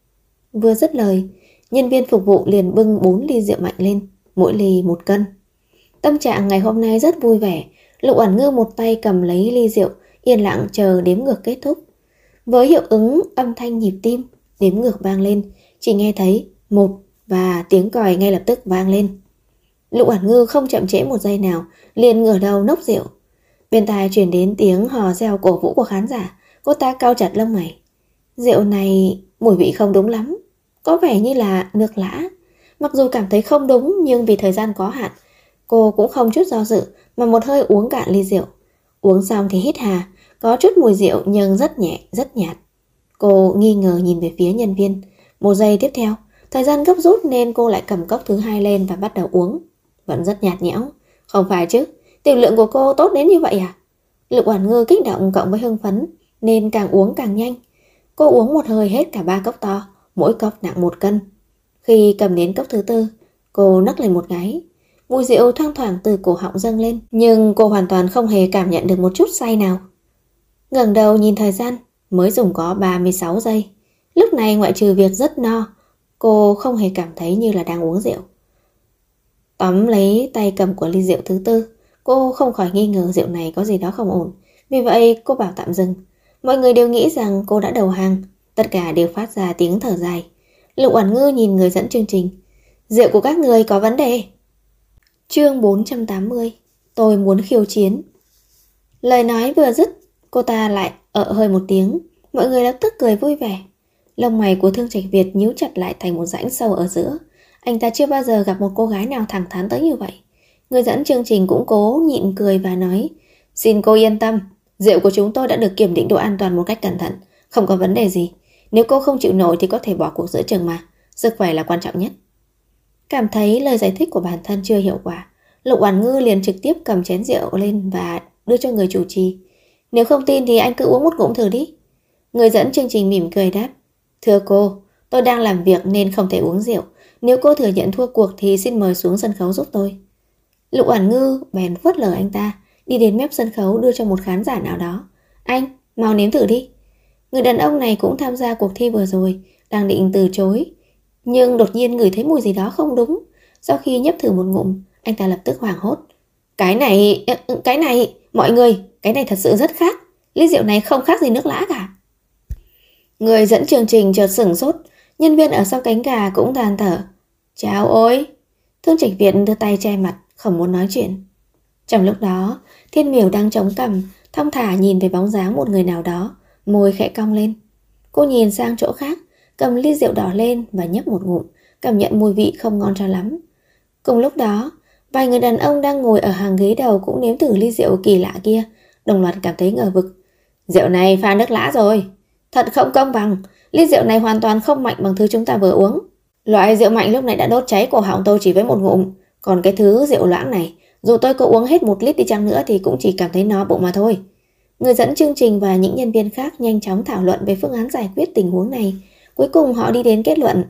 Vừa dứt lời, nhân viên phục vụ liền bưng 4 ly rượu mạnh lên, mỗi ly 1 cân. Tâm trạng ngày hôm nay rất vui vẻ. Lục Oản Ngư một tay cầm lấy ly rượu, yên lặng chờ đếm ngược kết thúc. Với hiệu ứng âm thanh nhịp tim, đếm ngược vang lên, chỉ nghe thấy 1 và tiếng còi ngay lập tức vang lên. Lục Oản Ngư không chậm trễ một giây nào, liền ngửa đầu nốc rượu. Bên tai truyền đến tiếng hò reo cổ vũ của khán giả, cô ta cau chặt lông mày. Rượu này mùi vị không đúng lắm, có vẻ như là nước lã. Mặc dù cảm thấy không đúng nhưng vì thời gian có hạn, cô cũng không chút do dự mà một hơi uống cạn ly rượu. Uống xong thì hít hà, có chút mùi rượu nhưng rất nhẹ, rất nhạt. Cô nghi ngờ nhìn về phía nhân viên. Một giây tiếp theo, thời gian gấp rút nên cô lại cầm cốc thứ 2 lên và bắt đầu uống. Vẫn rất nhạt nhẽo. Không phải chứ, tiểu lượng của cô tốt đến như vậy à? Lục Oản Ngư kích động cộng với hưng phấn nên càng uống càng nhanh. Cô uống một hơi hết cả 3 cốc to, mỗi cốc nặng 1 cân. Khi cầm đến cốc thứ 4, cô nấc lên một cái. Mùi rượu thoang thoảng từ cổ họng dâng lên, nhưng cô hoàn toàn không hề cảm nhận được một chút say nào. Ngẩng đầu nhìn thời gian, mới dùng có 36 giây. Lúc này ngoại trừ việc rất no, cô không hề cảm thấy như là đang uống rượu. Tóm lấy tay cầm của ly rượu thứ 4, cô không khỏi nghi ngờ rượu này có gì đó không ổn. Vì vậy cô bảo tạm dừng. Mọi người đều nghĩ rằng cô đã đầu hàng, tất cả đều phát ra tiếng thở dài. Lục Oản Ngư nhìn người dẫn chương trình. Rượu của các người có vấn đề. Chương 480. Tôi muốn khiêu chiến. Lời nói vừa dứt, cô ta lại hơi một tiếng. Mọi người lập tức cười vui vẻ. Lông mày của Thương Trạch Việt nhíu chặt lại thành một rãnh sâu ở giữa. Anh ta chưa bao giờ gặp một cô gái nào thẳng thắn tới như vậy. Người dẫn chương trình cũng cố nhịn cười và nói, xin cô yên tâm, rượu của chúng tôi đã được kiểm định độ an toàn một cách cẩn thận, không có vấn đề gì. Nếu cô không chịu nổi thì có thể bỏ cuộc giữa chừng mà, sức khỏe là quan trọng nhất. Cảm thấy lời giải thích của bản thân chưa hiệu quả, Lục Oản Ngư liền trực tiếp cầm chén rượu lên và đưa cho người chủ trì. Nếu không tin thì anh cứ uống một ngụm thử đi. Người dẫn chương trình mỉm cười đáp, thưa cô, tôi đang làm việc nên không thể uống rượu. Nếu cô thừa nhận thua cuộc thì xin mời xuống sân khấu giúp tôi. Lục Oản Ngư bèn phớt lờ anh ta, đi đến mép sân khấu đưa cho một khán giả nào đó. Anh, mau nếm thử đi. Người đàn ông này cũng tham gia cuộc thi vừa rồi, đang định từ chối, nhưng đột nhiên ngửi thấy mùi gì đó không đúng. Sau khi nhấp thử một ngụm, anh ta lập tức hoảng hốt. Cái này, mọi người, cái này thật sự rất khác. Ly rượu này không khác gì nước lã cả. Người dẫn chương trình chợt sửng sốt, nhân viên ở sau cánh gà cũng than thở. Chao ôi! Thương Trạch Việt đưa tay che mặt, không muốn nói chuyện. Trong lúc đó, Thiên Miểu đang chống cằm, thong thả nhìn về bóng dáng một người nào đó, môi khẽ cong lên. Cô nhìn sang chỗ khác, cầm ly rượu đỏ lên và nhấp một ngụm, cảm nhận mùi vị không ngon cho lắm. Cùng lúc đó, vài người đàn ông đang ngồi ở hàng ghế đầu cũng nếm thử ly rượu kỳ lạ kia, đồng loạt cảm thấy ngờ vực. Rượu này pha nước lã rồi, thật không công bằng, ly rượu này hoàn toàn không mạnh bằng thứ chúng ta vừa uống. Loại rượu mạnh lúc này đã đốt cháy cổ họng tôi chỉ với một ngụm, còn cái thứ rượu loãng này, dù tôi có uống hết 1 lít đi chăng nữa thì cũng chỉ cảm thấy no bụng mà thôi. Người dẫn chương trình và những nhân viên khác nhanh chóng thảo luận về phương án giải quyết tình huống này. Cuối cùng họ đi đến kết luận,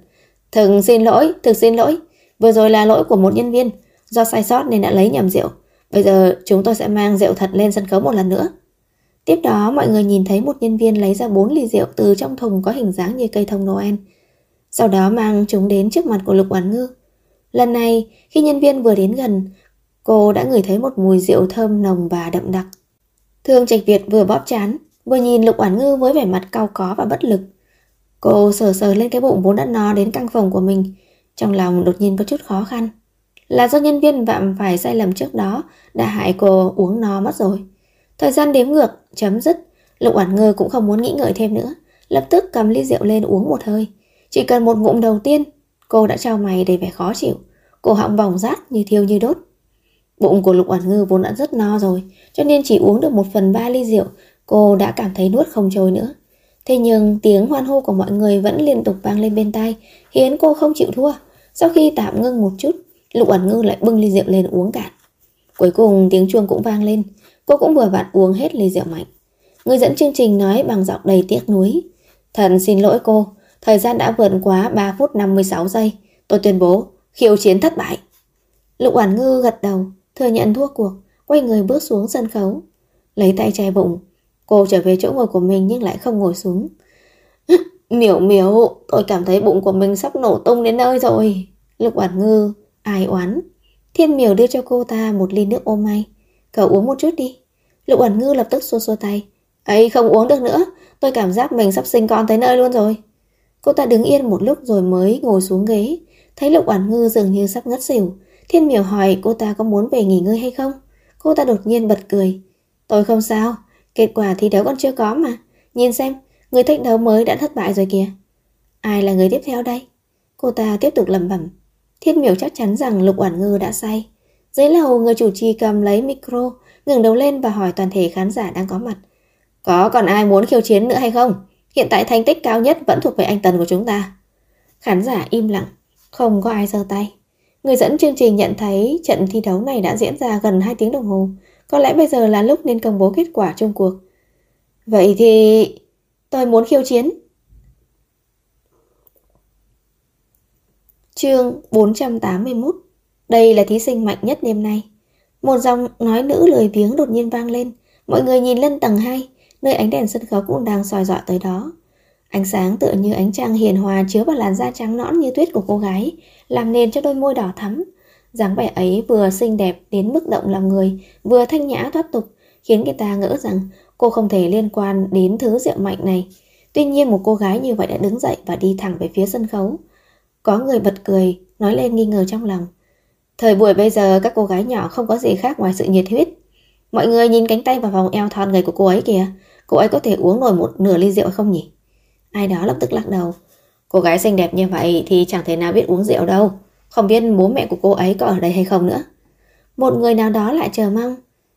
Thực xin lỗi. Vừa rồi là lỗi của một nhân viên, do sai sót nên đã lấy nhầm rượu. Bây giờ chúng tôi sẽ mang rượu thật lên sân khấu một lần nữa. Tiếp đó mọi người nhìn thấy một nhân viên lấy ra 4 ly rượu từ trong thùng có hình dáng như cây thông Noel. Sau đó mang chúng đến trước mặt của Lục Oản Ngư. Lần này, khi nhân viên vừa đến gần, cô đã ngửi thấy một mùi rượu thơm nồng và đậm đặc. Thương Trạch Việt vừa bóp trán, vừa nhìn Lục Oản Ngư với vẻ mặt cau có và bất lực. Cô sờ sờ lên cái bụng vốn đã no đến căng phồng của mình, trong lòng đột nhiên có chút khó khăn. Là do nhân viên phạm phải sai lầm trước đó đã hại cô uống no mất rồi. Thời gian đếm ngược chấm dứt, Lục Oản Ngư cũng không muốn nghĩ ngợi thêm nữa, lập tức cầm ly rượu lên uống một hơi. Chỉ cần một ngụm đầu tiên, cô đã chau mày đầy vẻ khó chịu, cổ họng bỏng rát như thiêu như đốt. Bụng của Lục Oản Ngư vốn đã rất no rồi, cho nên chỉ uống được 1/3 ly rượu, cô đã cảm thấy nuốt không trôi nữa. Thế nhưng tiếng hoan hô của mọi người vẫn liên tục vang lên bên tai, khiến cô không chịu thua. Sau khi tạm ngưng một chút, Lục Oản Ngư lại bưng ly rượu lên uống cạn. Cuối cùng tiếng chuông cũng vang lên, cô cũng vừa vặn uống hết ly rượu mạnh. Người dẫn chương trình nói bằng giọng đầy tiếc nuối: "Thật xin lỗi cô, thời gian đã vượt quá 3 phút 56 giây, tôi tuyên bố khiêu chiến thất bại." Lục Oản Ngư gật đầu, thừa nhận thua cuộc, quay người bước xuống sân khấu, lấy tay che bụng. Cô trở về chỗ ngồi của mình nhưng lại không ngồi xuống. "Miểu Miểu, tôi cảm thấy bụng của mình sắp nổ tung đến nơi rồi." Lục Oản Ngư ai oán. Thiên Miểu đưa cho cô ta một ly nước ô mai. "Cậu uống một chút đi." Lục Oản Ngư lập tức xua xua tay. "Ấy, không uống được nữa, tôi cảm giác mình sắp sinh con tới nơi luôn rồi." Cô ta đứng yên một lúc rồi mới ngồi xuống ghế. Thấy Lục Oản Ngư dường như sắp ngất xỉu, Thiên Miểu hỏi cô ta có muốn về nghỉ ngơi hay không. Cô ta đột nhiên bật cười. "Tôi không sao, kết quả thi đấu còn chưa có mà. Nhìn xem, người thách đấu mới đã thất bại rồi kìa." "Ai là người tiếp theo đây?" Cô ta tiếp tục lẩm bẩm. Thiên Miểu chắc chắn rằng Lục Oản Ngư đã say. Dưới lầu, người chủ trì cầm lấy micro, ngẩng đầu lên và hỏi toàn thể khán giả đang có mặt: "Có còn ai muốn khiêu chiến nữa hay không? Hiện tại thành tích cao nhất vẫn thuộc về anh Tần của chúng ta." Khán giả im lặng, không có ai giơ tay. Người dẫn chương trình nhận thấy trận thi đấu này đã diễn ra gần 2 tiếng đồng hồ. Có lẽ bây giờ là lúc nên công bố kết quả chung cuộc. "Vậy thì tôi muốn khiêu chiến." Chương 481. Đây là thí sinh mạnh nhất đêm nay. Một giọng nói nữ lười biếng đột nhiên vang lên. Mọi người nhìn lên tầng 2, nơi ánh đèn sân khấu cũng đang soi rọi tới đó. Ánh sáng tựa như ánh trăng hiền hòa chiếu vào làn da trắng nõn như tuyết của cô gái, làm nền cho đôi môi đỏ thắm. Dáng vẻ ấy vừa xinh đẹp đến mức động lòng người, vừa thanh nhã thoát tục, khiến người ta ngỡ rằng cô không thể liên quan đến thứ rượu mạnh này. Tuy nhiên một cô gái như vậy đã đứng dậy và đi thẳng về phía sân khấu. Có người bật cười, nói lên nghi ngờ trong lòng: "Thời buổi bây giờ các cô gái nhỏ không có gì khác ngoài sự nhiệt huyết. Mọi người nhìn cánh tay và vòng eo thon gầy của cô ấy kìa, cô ấy có thể uống nổi một nửa ly rượu không nhỉ?" Ai đó lập tức lắc đầu: "Cô gái xinh đẹp như vậy thì chẳng thể nào biết uống rượu đâu, không biết bố mẹ của cô ấy có ở đây hay không nữa." Một người nào đó lại chờ mong: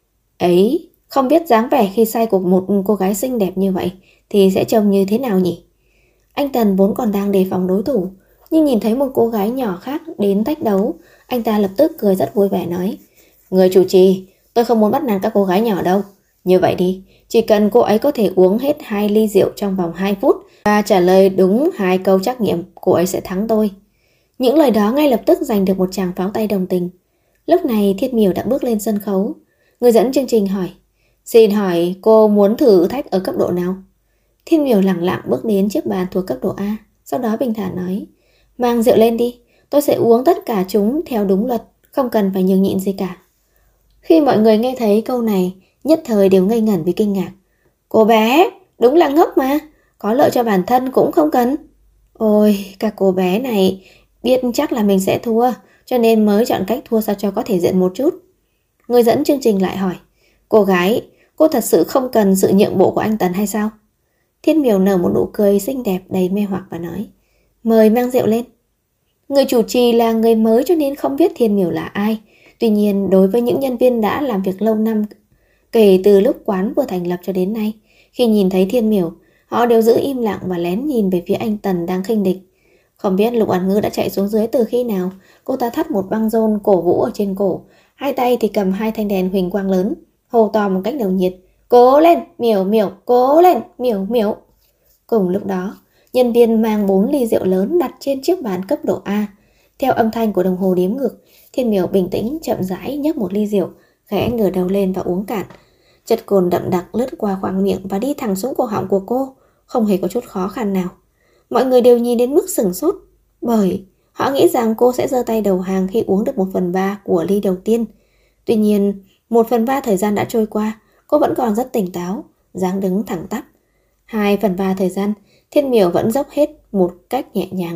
"Ấy, không biết dáng vẻ khi say của một cô gái xinh đẹp như vậy thì sẽ trông như thế nào nhỉ?" Anh Tần vốn còn đang đề phòng đối thủ, nhưng nhìn thấy một cô gái nhỏ khác đến thách đấu, anh ta lập tức cười rất vui vẻ nói: "Người chủ trì, tôi không muốn bắt nạt các cô gái nhỏ đâu. Như vậy đi, chỉ cần cô ấy có thể uống hết 2 ly rượu trong vòng 2 phút và trả lời đúng 2 câu trắc nghiệm, cô ấy sẽ thắng tôi." Những lời đó ngay lập tức giành được một tràng pháo tay đồng tình. Lúc này Thiên Miểu đã bước lên sân khấu. Người dẫn chương trình hỏi: "Xin hỏi cô muốn thử thách ở cấp độ nào?" Thiên Miểu lẳng lặng bước đến chiếc bàn thuộc cấp độ A, sau đó bình thản nói: "Mang rượu lên đi, tôi sẽ uống tất cả chúng theo đúng luật, không cần phải nhường nhịn gì cả." Khi mọi người nghe thấy câu này, nhất thời đều ngây ngẩn vì kinh ngạc. "Cô bé, đúng là ngốc mà, có lợi cho bản thân cũng không cần." Ôi, các cô bé này biết chắc là mình sẽ thua, cho nên mới chọn cách thua sao cho có thể diện một chút. Người dẫn chương trình lại hỏi: "Cô gái, cô thật sự không cần sự nhượng bộ của anh Tần hay sao?" Thiên Miểu nở một nụ cười xinh đẹp đầy mê hoặc và nói: "Mời mang rượu lên." Người chủ trì là người mới cho nên không biết Thiên Miểu là ai. Tuy nhiên đối với những nhân viên đã làm việc lâu năm kể từ lúc quán vừa thành lập cho đến nay, khi nhìn thấy Thiên Miểu, họ đều giữ im lặng và lén nhìn về phía anh Tần đang khinh địch. Không biết Lục Oản Ngư đã chạy xuống dưới từ khi nào. Cô ta thắt một băng rôn cổ vũ ở trên cổ, hai tay thì cầm 2 thanh đèn huỳnh quang lớn, hô to một cách nồng nhiệt: "Cố lên, Miểu Miểu, cố lên, Miểu Miểu." Cùng lúc đó, Nhân viên mang 4 ly rượu lớn đặt trên chiếc bàn cấp độ A. Theo âm thanh của đồng hồ đếm ngược, Thiên Miểu bình tĩnh chậm rãi nhấp một ly rượu, khẽ ngửa đầu lên và uống cạn. Chất cồn đậm đặc lướt qua khoang miệng và đi thẳng xuống cổ họng của cô, không hề có chút khó khăn nào. Mọi người đều nhìn đến mức sửng sốt, bởi họ nghĩ rằng cô sẽ giơ tay đầu hàng khi uống được 1/3 của ly đầu tiên. Tuy nhiên, 1/3 thời gian đã trôi qua, cô vẫn còn rất tỉnh táo, dáng đứng thẳng tắp. 2/3 thời gian, Thiên Miểu vẫn dốc hết một cách nhẹ nhàng.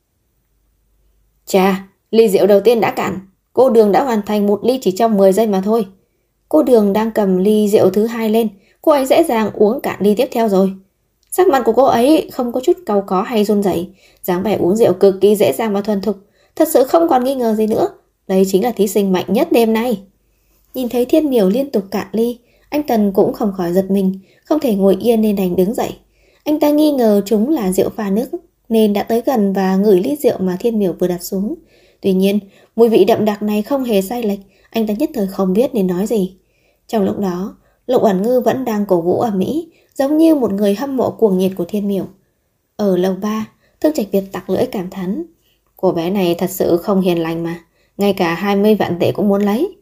Chà, ly rượu đầu tiên đã cạn, cô Đường đã hoàn thành 1 ly chỉ trong 10 giây mà thôi. Cô Đường đang cầm ly rượu thứ 2 lên, cô ấy dễ dàng uống cạn ly tiếp theo rồi. Sắc mặt của cô ấy không có chút cau có hay run rẩy, dáng vẻ uống rượu cực kỳ dễ dàng và thuần thục, thật sự không còn nghi ngờ gì nữa. Đây chính là thí sinh mạnh nhất đêm nay. Nhìn thấy Thiên Miểu liên tục cạn ly, anh Tần cũng không khỏi giật mình, không thể ngồi yên nên đành đứng dậy. Anh ta nghi ngờ chúng là rượu pha nước nên đã tới gần và ngửi ly rượu mà Thiên Miểu vừa đặt xuống. Tuy nhiên, mùi vị đậm đặc này không hề sai lệch, anh ta nhất thời không biết nên nói gì. Trong lúc đó, Lục Uẩn Ngư vẫn đang cổ vũ ầm ĩ, giống như một người hâm mộ cuồng nhiệt của Thiên Miểu. Ở lầu 3, Thương Trạch Việt tặc lưỡi cảm thán. Cô bé này thật sự không hiền lành mà, ngay cả 20 vạn tệ cũng muốn lấy.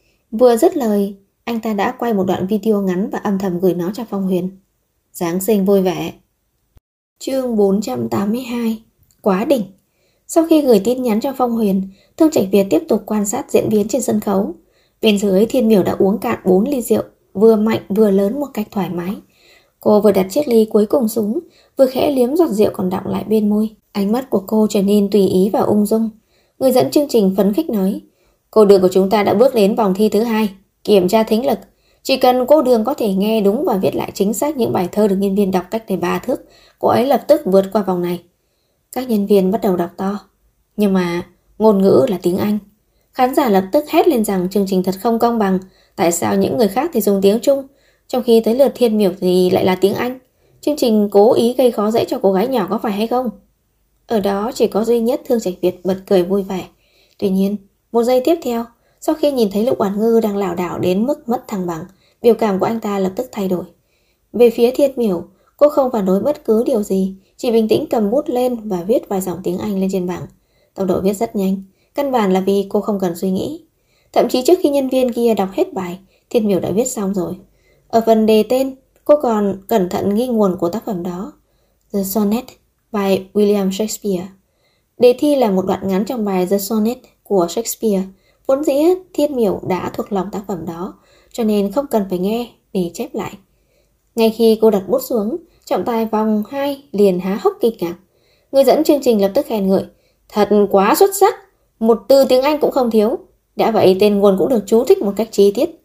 Vừa dứt lời, anh ta đã quay một đoạn video ngắn và âm thầm gửi nó cho Phong Huyền. Giáng sinh vui vẻ. Chương 482. Quá đỉnh. Sau khi gửi tin nhắn cho Phong Huyền, Thương Trạch Việt tiếp tục quan sát diễn biến trên sân khấu. Bên dưới, Thiên Miểu đã uống cạn 4 ly rượu, vừa mạnh vừa lớn một cách thoải mái. Cô vừa đặt chiếc ly cuối cùng xuống, vừa khẽ liếm giọt rượu còn đọng lại bên môi. Ánh mắt của cô trở nên tùy ý và ung dung. Người dẫn chương trình phấn khích nói: Cô Đường của chúng ta đã bước đến vòng thi thứ 2, kiểm tra thính lực. Chỉ cần cô Đường có thể nghe đúng và viết lại chính xác những bài thơ được nhân viên đọc cách đây 3 thước, cô ấy lập tức vượt qua vòng này. Các nhân viên bắt đầu đọc to. Nhưng mà ngôn ngữ là tiếng Anh. Khán giả lập tức hét lên rằng chương trình thật không công bằng. Tại sao những người khác thì dùng tiếng Trung, trong khi tới lượt Thiên Miểu thì lại là tiếng Anh? Chương trình cố ý gây khó dễ cho cô gái nhỏ có phải hay không? Ở đó chỉ có duy nhất Thương Trạch Việt bật cười vui vẻ. Tuy nhiên, một giây tiếp theo, sau khi nhìn thấy Lục Uẩn Ngư đang lảo đảo đến mức mất thăng bằng, biểu cảm của anh ta lập tức thay đổi. Về phía Thiên Miểu, cô không phản đối bất cứ điều gì, chỉ bình tĩnh cầm bút lên và viết vài dòng tiếng Anh lên trên bảng. Tốc độ viết rất nhanh, căn bản là vì cô không cần suy nghĩ. Thậm chí trước khi nhân viên kia đọc hết bài, Thiên Miểu đã viết xong rồi. Ở phần đề tên, cô còn cẩn thận ghi nguồn của tác phẩm đó: The Sonnet by William Shakespeare. Đề thi là một đoạn ngắn trong bài The Sonnet của Shakespeare. Vốn dĩ Thiên Miểu đã thuộc lòng tác phẩm đó, cho nên không cần phải nghe để chép lại. Ngay khi cô đặt bút xuống, trọng tài vòng 2 liền há hốc kinh ngạc. Người dẫn chương trình lập tức khen ngợi: Thật quá xuất sắc, một từ tiếng Anh cũng không thiếu. Đã vậy tên nguồn cũng được chú thích một cách chi tiết.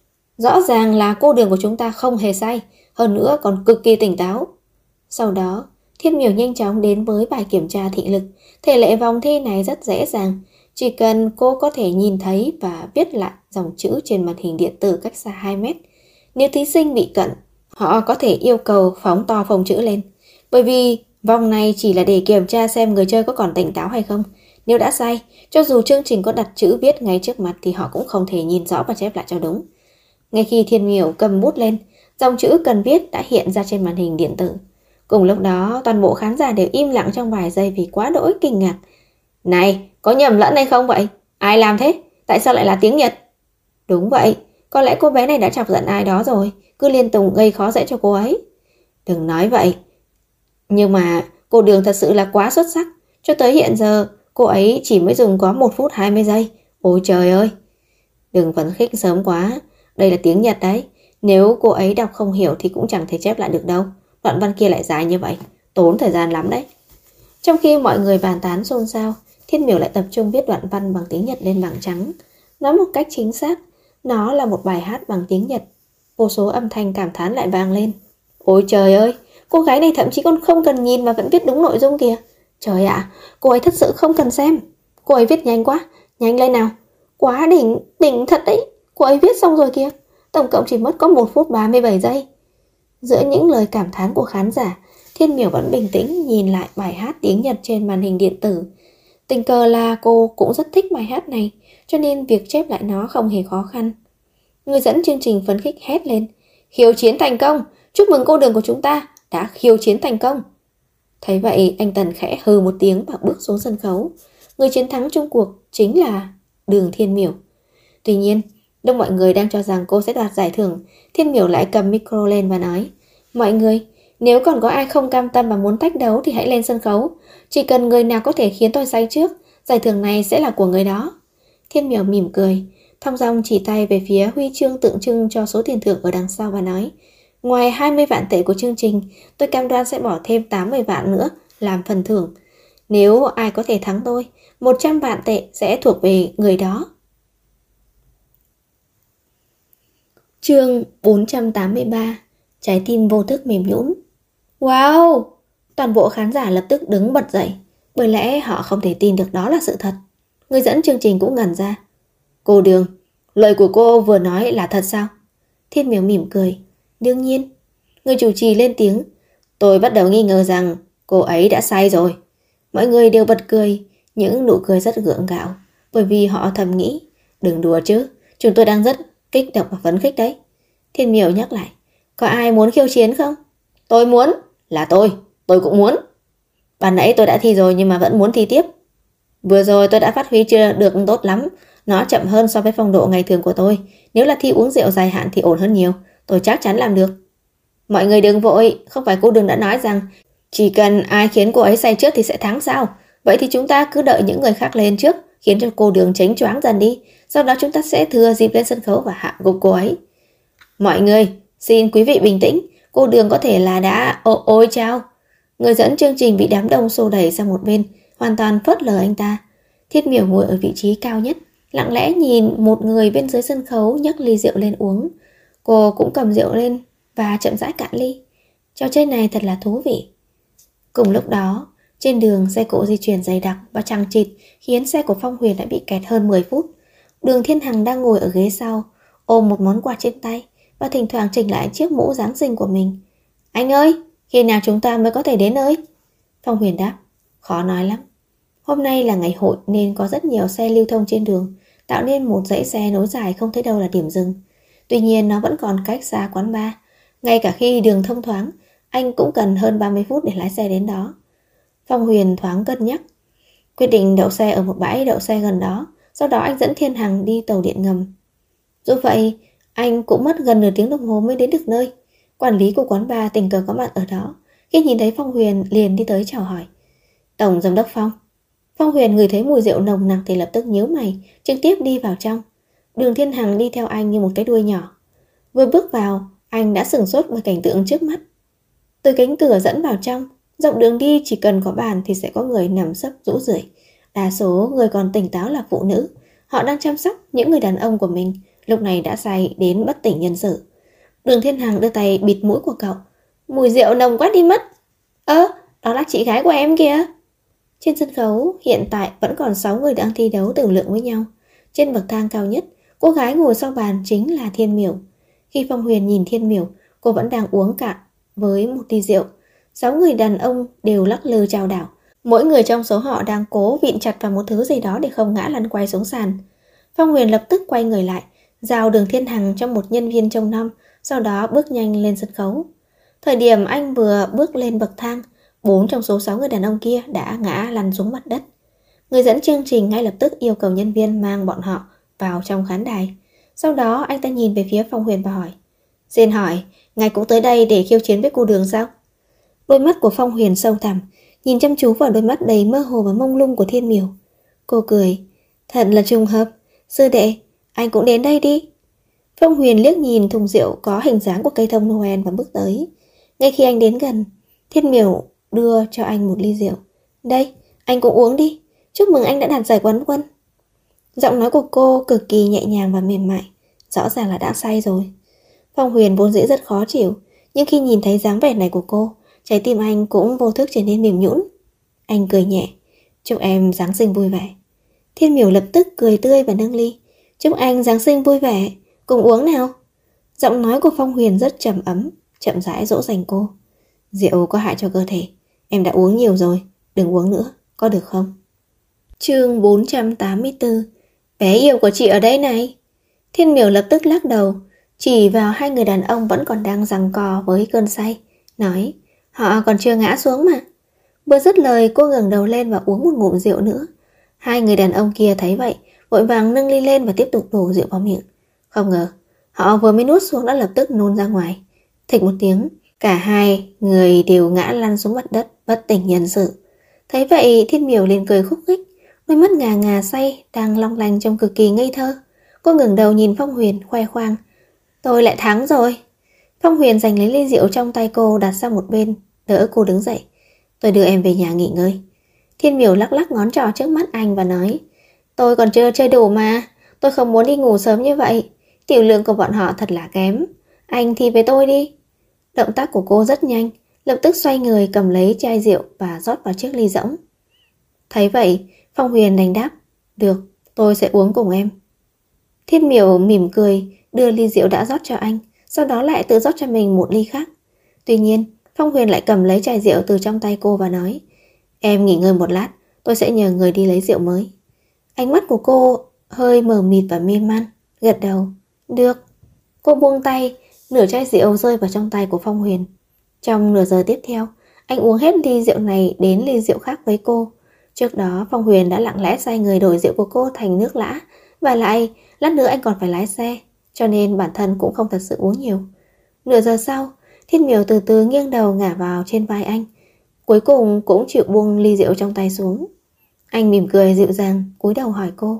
Rõ ràng là cô Đường của chúng ta không hề sai, hơn nữa còn cực kỳ tỉnh táo. Sau đó, Thiên Miểu nhanh chóng đến với bài kiểm tra thị lực. Thể lệ vòng thi này rất dễ dàng, chỉ cần cô có thể nhìn thấy và viết lại dòng chữ trên màn hình điện tử cách xa 2 mét. Nếu thí sinh bị cận, họ có thể yêu cầu phóng to phông chữ lên. Bởi vì vòng này chỉ là để kiểm tra xem người chơi có còn tỉnh táo hay không. Nếu đã sai, cho dù chương trình có đặt chữ viết ngay trước mặt thì họ cũng không thể nhìn rõ và chép lại cho đúng. Ngay khi Thiên Miểu cầm bút lên, dòng chữ cần viết đã hiện ra trên màn hình điện tử. Cùng lúc đó, toàn bộ khán giả đều im lặng trong vài giây vì quá đỗi kinh ngạc. Này, có nhầm lẫn hay không vậy? Ai làm thế? Tại sao lại là tiếng Nhật? Đúng vậy, có lẽ cô bé này đã chọc giận ai đó rồi, cứ liên tục gây khó dễ cho cô ấy. Đừng nói vậy. Nhưng mà cô Đường thật sự là quá xuất sắc. Cho tới hiện giờ, cô ấy chỉ mới dùng có 1 phút 20 giây. Ôi trời ơi! Đừng phấn khích sớm quá. Đây là tiếng Nhật đấy. Nếu cô ấy đọc không hiểu thì cũng chẳng thể chép lại được đâu. Đoạn văn kia lại dài như vậy, tốn thời gian lắm đấy. Trong khi mọi người bàn tán xôn xao, Thiên Miểu lại tập trung viết đoạn văn bằng tiếng Nhật lên bảng trắng. Nói một cách chính xác, nó là một bài hát bằng tiếng Nhật. Vô số âm thanh cảm thán lại vang lên. Ôi trời ơi, cô gái này thậm chí còn không cần nhìn mà vẫn viết đúng nội dung kìa. Trời ạ, cô ấy thật sự không cần xem. Cô ấy viết nhanh quá, nhanh lên nào. Quá đỉnh, đỉnh thật đấy. Cô ấy viết xong rồi kìa. Tổng cộng chỉ mất có 1 phút 37 giây. Giữa những lời cảm thán của khán giả, Thiên Miểu vẫn bình tĩnh nhìn lại bài hát tiếng Nhật trên màn hình điện tử. Tình cờ là cô cũng rất thích bài hát này, cho nên việc chép lại nó không hề khó khăn. Người dẫn chương trình phấn khích hét lên: Khiêu chiến thành công! Chúc mừng cô Đường của chúng ta đã khiêu chiến thành công! Thấy vậy, anh Tần khẽ hừ một tiếng và bước xuống sân khấu. Người chiến thắng chung cuộc chính là Đường Thiên Miểu. Tuy nhiên, lúc mọi người đang cho rằng cô sẽ đoạt giải thưởng, Thiên Miểu lại cầm micro lên và nói: mọi người, nếu còn có ai không cam tâm và muốn thách đấu thì hãy lên sân khấu. Chỉ cần người nào có thể khiến tôi say trước, giải thưởng này sẽ là của người đó. Thiên Miểu mỉm cười, thong dong chỉ tay về phía huy chương tượng trưng cho số tiền thưởng ở đằng sau và nói: ngoài 20 vạn tệ của chương trình, tôi cam đoan sẽ bỏ thêm 80 vạn nữa làm phần thưởng. Nếu ai có thể thắng tôi, 100 vạn tệ sẽ thuộc về người đó. Chương 483. Trái tim vô thức mềm nhũn. Wow! Toàn bộ khán giả lập tức đứng bật dậy, bởi lẽ họ không thể tin được đó là sự thật. Người dẫn chương trình cũng ngẩn ra. Cô Đường, lời của cô vừa nói là thật sao? Thiên Miểu mỉm cười. Đương nhiên. Người chủ trì lên tiếng. Tôi bắt đầu nghi ngờ rằng cô ấy đã say rồi. Mọi người đều bật cười, những nụ cười rất gượng gạo, bởi vì họ thầm nghĩ, đừng đùa chứ, chúng tôi đang rất kích động và phấn khích đấy. Thiên Miểu nhắc lại, có ai muốn khiêu chiến không? Tôi muốn. Là tôi cũng muốn. Ban nãy tôi đã thi rồi nhưng mà vẫn muốn thi tiếp. Vừa rồi tôi đã phát huy chưa được tốt lắm, nó chậm hơn so với phong độ ngày thường của tôi. Nếu là thi uống rượu dài hạn thì ổn hơn nhiều, tôi chắc chắn làm được. Mọi người đừng vội, không phải cô Đường đã nói rằng chỉ cần ai khiến cô ấy say trước thì sẽ thắng sao? Vậy thì chúng ta cứ đợi những người khác lên trước, khiến cho cô Đường chánh choáng dần đi. Sau đó chúng ta sẽ thừa dịp lên sân khấu và hạ gục cô ấy. Mọi người, xin quý vị bình tĩnh, cô Đường có thể là đã... Ôi chao! Người dẫn chương trình bị đám đông xô đẩy sang một bên, hoàn toàn phớt lờ anh ta. Thiết Miểu ngồi ở vị trí cao nhất, lặng lẽ nhìn một người bên dưới sân khấu nhấc ly rượu lên uống. Cô cũng cầm rượu lên và chậm rãi cạn ly. Trò chơi này thật là thú vị. Cùng lúc đó, trên đường xe cộ di chuyển dày đặc và chằng chịt khiến xe của Phong Huyền đã bị kẹt hơn 10 phút. Đường Thiên Hằng đang ngồi ở ghế sau, ôm một món quà trên tay và thỉnh thoảng chỉnh lại chiếc mũ Giáng sinh của mình. Anh ơi, khi nào chúng ta mới có thể đến nơi? Phong Huyền đáp, khó nói lắm. Hôm nay là ngày hội nên có rất nhiều xe lưu thông trên đường, tạo nên một dãy xe nối dài không thấy đâu là điểm dừng. Tuy nhiên nó vẫn còn cách xa quán bar. Ngay cả khi đường thông thoáng, anh cũng cần hơn 30 phút để lái xe đến đó. Phong Huyền thoáng cân nhắc, quyết định đậu xe ở một bãi đậu xe gần đó. Sau đó anh dẫn Thiên Hằng đi tàu điện ngầm. Dù vậy, anh cũng mất gần nửa tiếng đồng hồ mới đến được nơi. Quản lý của quán bar tình cờ có mặt ở đó. Khi nhìn thấy Phong Huyền liền đi tới chào hỏi. Tổng giám đốc Phong. Phong Huyền ngửi thấy mùi rượu nồng nặc thì lập tức nhíu mày, trực tiếp đi vào trong. Đường Thiên Hằng đi theo anh như một cái đuôi nhỏ. Vừa bước vào, anh đã sửng sốt bởi cảnh tượng trước mắt. Từ cánh cửa dẫn vào trong, dọc đường đi chỉ cần có bàn thì sẽ có người nằm sấp rũ rượi. Đa số người còn tỉnh táo là phụ nữ. Họ đang chăm sóc những người đàn ông của mình, lúc này đã say đến bất tỉnh nhân sự. Đường Thiên Hằng đưa tay bịt mũi của cậu. Mùi rượu nồng quá đi mất. Đó là chị gái của em kìa. Trên sân khấu hiện tại vẫn còn 6 người đang thi đấu tưởng lượng với nhau. Trên bậc thang cao nhất, cô gái ngồi sau bàn chính là Thiên Miểu. Khi Phong Huyền nhìn Thiên Miểu, cô vẫn đang uống cạn với một ly rượu. 6 người đàn ông đều lắc lư chao đảo. Mỗi người trong số họ đang cố vịn chặt vào một thứ gì đó để không ngã lăn quay xuống sàn. Phong Huyền lập tức quay người lại, giao Đường Thiên Hằng cho một nhân viên trông nom, sau đó bước nhanh lên sân khấu. Thời điểm anh vừa bước lên bậc thang, 4 trong số 6 người đàn ông kia đã ngã lăn xuống mặt đất. Người dẫn chương trình ngay lập tức yêu cầu nhân viên mang bọn họ vào trong khán đài. Sau đó anh ta nhìn về phía Phong Huyền và hỏi, xin hỏi, ngài cũng tới đây để khiêu chiến với cô Đường sao? Đôi mắt của Phong Huyền sâu thẳm, nhìn chăm chú vào đôi mắt đầy mơ hồ và mông lung của Thiên Miểu. Cô cười, thật là trùng hợp. Sư đệ, anh cũng đến đây đi. Phong Huyền liếc nhìn thùng rượu có hình dáng của cây thông Noel và bước tới. Ngay khi anh đến gần, Thiên Miểu đưa cho anh một ly rượu. Đây, anh cũng uống đi. Chúc mừng anh đã đạt giải quán quân. Giọng nói của cô cực kỳ nhẹ nhàng và mềm mại, rõ ràng là đã say rồi. Phong Huyền vốn dĩ rất khó chịu, nhưng khi nhìn thấy dáng vẻ này của cô, trái tim anh cũng vô thức trở nên mềm nhũn. Anh cười nhẹ, chúc em Giáng sinh vui vẻ. Thiên Miểu lập tức cười tươi và nâng ly. Chúc anh Giáng sinh vui vẻ, cùng uống nào. Giọng nói của Phong Huyền rất trầm ấm, chậm rãi dỗ dành cô. Rượu có hại cho cơ thể, em đã uống nhiều rồi, đừng uống nữa, có được không? Chương 484. Bé yêu của chị ở đây này. Thiên Miểu lập tức lắc đầu, chỉ vào hai người đàn ông vẫn còn đang giằng co với cơn say, nói, họ còn chưa ngã xuống mà. Vừa dứt lời cô ngẩng đầu lên và uống một ngụm rượu nữa. Hai người đàn ông kia thấy vậy, vội vàng nâng ly lên và tiếp tục đổ rượu vào miệng. Không ngờ, họ vừa mới nuốt xuống đã lập tức nôn ra ngoài. Thịch một tiếng, cả hai người đều ngã lăn xuống mặt đất, bất tỉnh nhân sự. Thấy vậy, Thiên Miểu liền cười khúc khích, đôi mắt ngà ngà say đang long lanh trông cực kỳ ngây thơ. Cô ngẩng đầu nhìn Phong Huyền khoe khoang, tôi lại thắng rồi. Phong Huyền giành lấy ly rượu trong tay cô đặt sang một bên, đỡ cô đứng dậy. Tôi đưa em về nhà nghỉ ngơi. Thiên Miểu lắc lắc ngón trỏ trước mắt anh và nói, tôi còn chưa chơi đủ mà, tôi không muốn đi ngủ sớm như vậy. Tiểu lượng của bọn họ thật là kém. Anh thì về tôi đi. Động tác của cô rất nhanh, lập tức xoay người cầm lấy chai rượu và rót vào chiếc ly rỗng. Thấy vậy, Phong Huyền đành đáp, được, tôi sẽ uống cùng em. Thiên Miểu mỉm cười, đưa ly rượu đã rót cho anh, sau đó lại tự rót cho mình một ly khác. Tuy nhiên, Phong Huyền lại cầm lấy chai rượu từ trong tay cô và nói, em nghỉ ngơi một lát, tôi sẽ nhờ người đi lấy rượu mới. Ánh mắt của cô hơi mờ mịt và mê man, gật đầu, được. Cô buông tay, nửa chai rượu rơi vào trong tay của Phong Huyền. Trong nửa giờ tiếp theo, anh uống hết ly rượu này đến ly rượu khác với cô. Trước đó, Phong Huyền đã lặng lẽ sai người đổi rượu của cô thành nước lã, và lại, lát nữa anh còn phải lái xe, cho nên bản thân cũng không thật sự uống nhiều. Nửa giờ sau, Thiên Miểu từ từ nghiêng đầu ngả vào trên vai anh, cuối cùng cũng chịu buông ly rượu trong tay xuống. Anh mỉm cười dịu dàng, cúi đầu hỏi cô,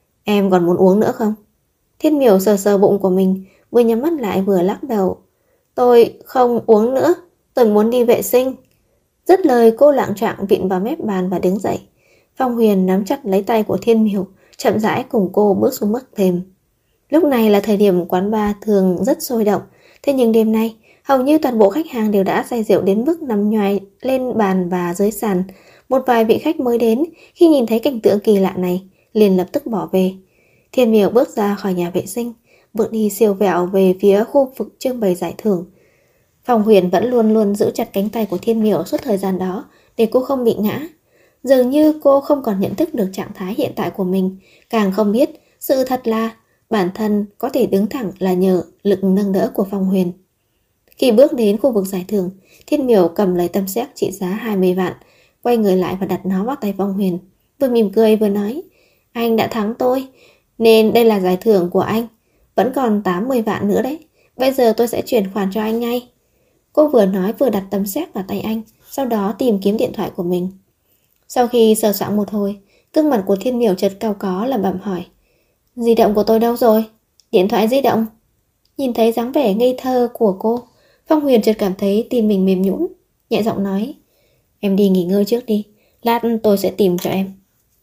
em còn muốn uống nữa không? Thiên Miểu sờ sờ bụng của mình, vừa nhắm mắt lại vừa lắc đầu, tôi không uống nữa, tôi muốn đi vệ sinh. Dứt lời cô lạng choạng vịn vào mép bàn và đứng dậy. Phong Huyền nắm chặt lấy tay của Thiên Miểu, chậm rãi cùng cô bước xuống bậc thềm. Lúc này là thời điểm quán bar thường rất sôi động, thế nhưng đêm nay hầu như toàn bộ khách hàng đều đã say rượu đến mức nằm nhoài lên bàn và dưới sàn. Một vài vị khách mới đến khi nhìn thấy cảnh tượng kỳ lạ này liền lập tức bỏ về. Thiên Miểu bước ra khỏi nhà vệ sinh, bước đi siêu vẹo về phía khu vực trưng bày giải thưởng. Phong Huyền vẫn luôn luôn giữ chặt cánh tay của Thiên Miểu suốt thời gian đó để cô không bị ngã. Dường như cô không còn nhận thức được trạng thái hiện tại của mình, càng không biết sự thật là bản thân có thể đứng thẳng là nhờ lực nâng đỡ của Phong Huyền. Khi bước đến khu vực giải thưởng, Thiên Miểu cầm lấy tấm séc trị giá 20 vạn, quay người lại và đặt nó vào tay Phong Huyền, vừa mỉm cười vừa nói, anh đã thắng tôi, nên đây là giải thưởng của anh, vẫn còn 80 vạn nữa đấy, bây giờ tôi sẽ chuyển khoản cho anh ngay. Cô vừa nói vừa đặt tấm séc vào tay anh, sau đó tìm kiếm điện thoại của mình. Sau khi sờ soạng một hồi, gương mặt của Thiên Miểu chợt cau có lẩm bẩm hỏi, di động của tôi đâu rồi? Điện thoại di động? Nhìn thấy dáng vẻ ngây thơ của cô, Phong Huyền chợt cảm thấy tim mình mềm nhũn, nhẹ giọng nói, em đi nghỉ ngơi trước đi, lát tôi sẽ tìm cho em.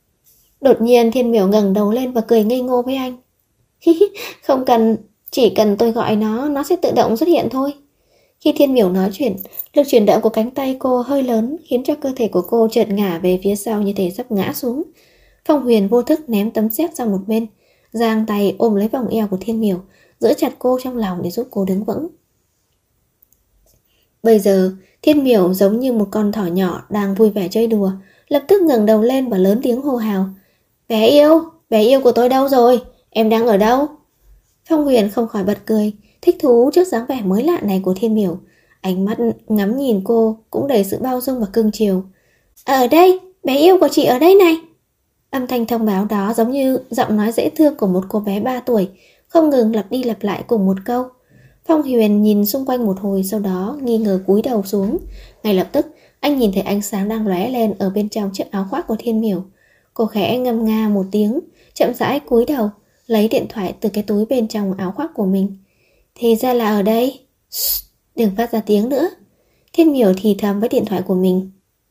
Đột nhiên Thiên Miểu ngẩng đầu lên và cười ngây ngô với anh. Không cần, chỉ cần tôi gọi nó sẽ tự động xuất hiện thôi. Khi Thiên Miểu nói chuyện, lực chuyển động của cánh tay cô hơi lớn khiến cho cơ thể của cô chợt ngả về phía sau như thể sắp ngã xuống. Phong Huyền vô thức ném tấm séc sang một bên, giang tay ôm lấy vòng eo của Thiên Miểu, giữ chặt cô trong lòng để giúp cô đứng vững. Bây giờ, Thiên Miểu giống như một con thỏ nhỏ đang vui vẻ chơi đùa, lập tức ngẩng đầu lên và lớn tiếng hô hào, bé yêu của tôi đâu rồi? Em đang ở đâu? Phong Huyền không khỏi bật cười, thích thú trước dáng vẻ mới lạ này của Thiên Miểu. Ánh mắt ngắm nhìn cô cũng đầy sự bao dung và cưng chiều. Ở đây, bé yêu của chị ở đây này. Âm thanh thông báo đó giống như giọng nói dễ thương của một cô bé 3 tuổi, không ngừng lặp đi lặp lại cùng một câu. Phong Huyền nhìn xung quanh một hồi, sau đó nghi ngờ cúi đầu xuống. Ngay lập tức, anh nhìn thấy ánh sáng đang lóe lên ở bên trong chiếc áo khoác của Thiên Miểu. Cô khẽ ngâm nga một tiếng, chậm rãi cúi đầu, lấy điện thoại từ cái túi bên trong áo khoác của mình. Thì ra là ở đây. Đừng phát ra tiếng nữa. Thiên Miểu thì thầm với điện thoại của mình.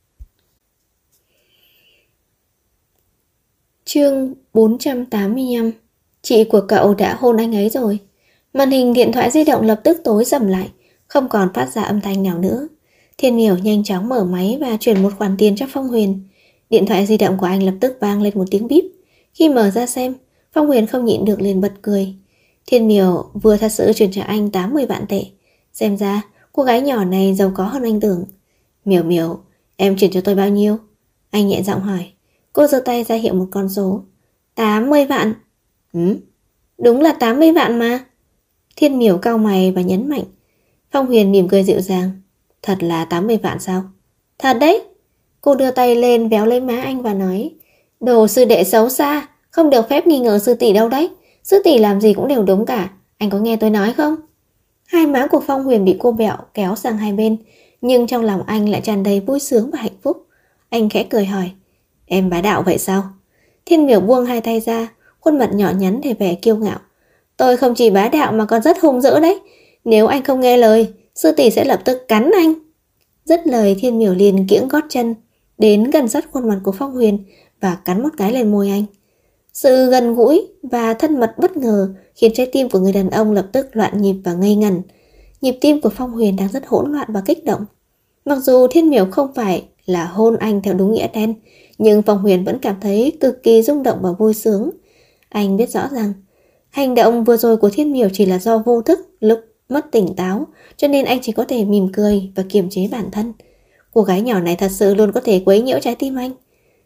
Chương 485. Chị của cậu đã hôn anh ấy rồi. Màn hình điện thoại di động lập tức tối sầm lại, không còn phát ra âm thanh nào nữa. Thiên Miểu nhanh chóng mở máy và chuyển một khoản tiền cho Phong Huyền. Điện thoại di động của anh lập tức vang lên một tiếng bíp. Khi mở ra xem, Phong Huyền không nhịn được liền bật cười. Thiên Miểu vừa thật sự chuyển cho anh 80 vạn tệ. Xem ra cô gái nhỏ này giàu có hơn anh tưởng. Miểu Miểu, em chuyển cho tôi bao nhiêu? Anh nhẹ giọng hỏi. Cô giơ tay ra hiệu một con số. 80 vạn. Đúng là 80 vạn mà. Thiên Miểu cau mày và nhấn mạnh. Phong Huyền mỉm cười dịu dàng. Thật là 80 vạn sao? Thật đấy. Cô đưa tay lên véo lấy má anh và nói, đồ sư đệ xấu xa, không được phép nghi ngờ sư tỷ đâu đấy. Sư tỷ làm gì cũng đều đúng cả, anh có nghe tôi nói không? Hai má của Phong Huyền bị cô bẹo kéo sang hai bên, nhưng trong lòng anh lại tràn đầy vui sướng và hạnh phúc. Anh khẽ cười hỏi, em bá đạo vậy sao? Thiên Miểu buông hai tay ra, khuôn mặt nhỏ nhắn đầy vẻ kiêu ngạo. Tôi không chỉ bá đạo mà còn rất hung dữ đấy. Nếu anh không nghe lời, sư tỷ sẽ lập tức cắn anh. Dứt lời, Thiên Miểu liền kiễng gót chân đến gần sát khuôn mặt của Phong Huyền và cắn một cái lên môi anh. Sự gần gũi và thân mật bất ngờ khiến trái tim của người đàn ông lập tức loạn nhịp và ngây ngẩn. Nhịp tim của Phong Huyền đang rất hỗn loạn và kích động. Mặc dù Thiên Miểu không phải là hôn anh theo đúng nghĩa đen, nhưng Phong Huyền vẫn cảm thấy cực kỳ rung động và vui sướng. Anh biết rõ rằng hành động vừa rồi của Thiên Miểu chỉ là do vô thức lúc mất tỉnh táo, cho nên anh chỉ có thể mỉm cười và kiềm chế bản thân. Cô gái nhỏ này thật sự luôn có thể quấy nhiễu trái tim anh.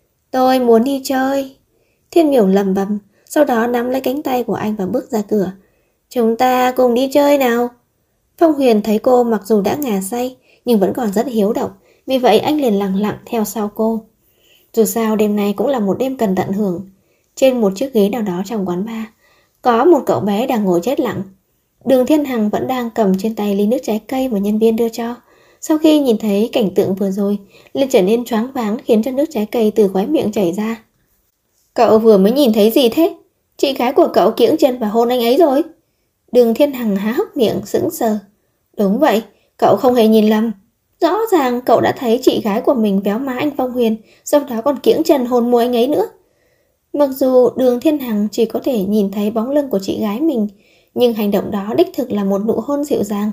Tôi muốn đi chơi. Thiên Miểu lẩm bẩm, sau đó nắm lấy cánh tay của anh và bước ra cửa. Chúng ta cùng đi chơi nào. Phong Huyền thấy cô mặc dù đã ngà say nhưng vẫn còn rất hiếu động, vì vậy anh liền lặng lặng theo sau cô. Dù sao đêm nay cũng là một đêm cần tận hưởng. Trên một chiếc ghế nào đó trong quán bar, có một cậu bé đang ngồi chết lặng. Đường Thiên Hằng vẫn đang cầm trên tay ly nước trái cây mà nhân viên đưa cho. Sau khi nhìn thấy cảnh tượng vừa rồi, liền trở nên choáng váng khiến cho nước trái cây từ khóe miệng chảy ra. Cậu vừa mới nhìn thấy gì thế? Chị gái của cậu kiễng chân và hôn anh ấy rồi. Đường Thiên Hằng há hốc miệng sững sờ. Đúng vậy, cậu không hề nhìn lầm. Rõ ràng cậu đã thấy chị gái của mình véo má anh Phong Huyền, sau đó còn kiễng chân hôn môi anh ấy nữa. Mặc dù Đường Thiên Hằng chỉ có thể nhìn thấy bóng lưng của chị gái mình, nhưng hành động đó đích thực là một nụ hôn dịu dàng.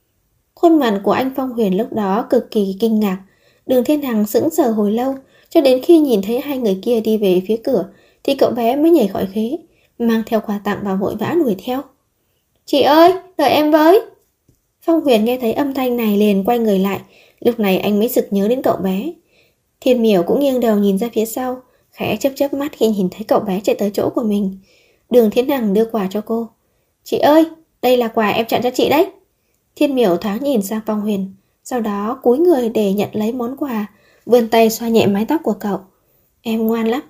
Khuôn mặt của anh Phong Huyền lúc đó cực kỳ kinh ngạc. Đường Thiên Hằng sững sờ hồi lâu, cho đến khi nhìn thấy hai người kia đi về phía cửa thì cậu bé mới nhảy khỏi ghế, mang theo quà tặng và vội vã đuổi theo. Chị ơi, đợi em với. Phong Huyền nghe thấy âm thanh này liền quay người lại. Lúc này anh mới sực nhớ đến cậu bé. Thiên Miểu cũng nghiêng đầu nhìn ra phía sau, khẽ chớp chớp mắt khi nhìn thấy cậu bé chạy tới chỗ của mình. Đường Thiên Hằng đưa quà cho cô. Chị ơi, đây là quà em chọn cho chị đấy. Thiên Miểu thoáng nhìn sang Phong Huyền, sau đó cúi người để nhận lấy món quà, vươn tay xoa nhẹ mái tóc của cậu. Em ngoan lắm.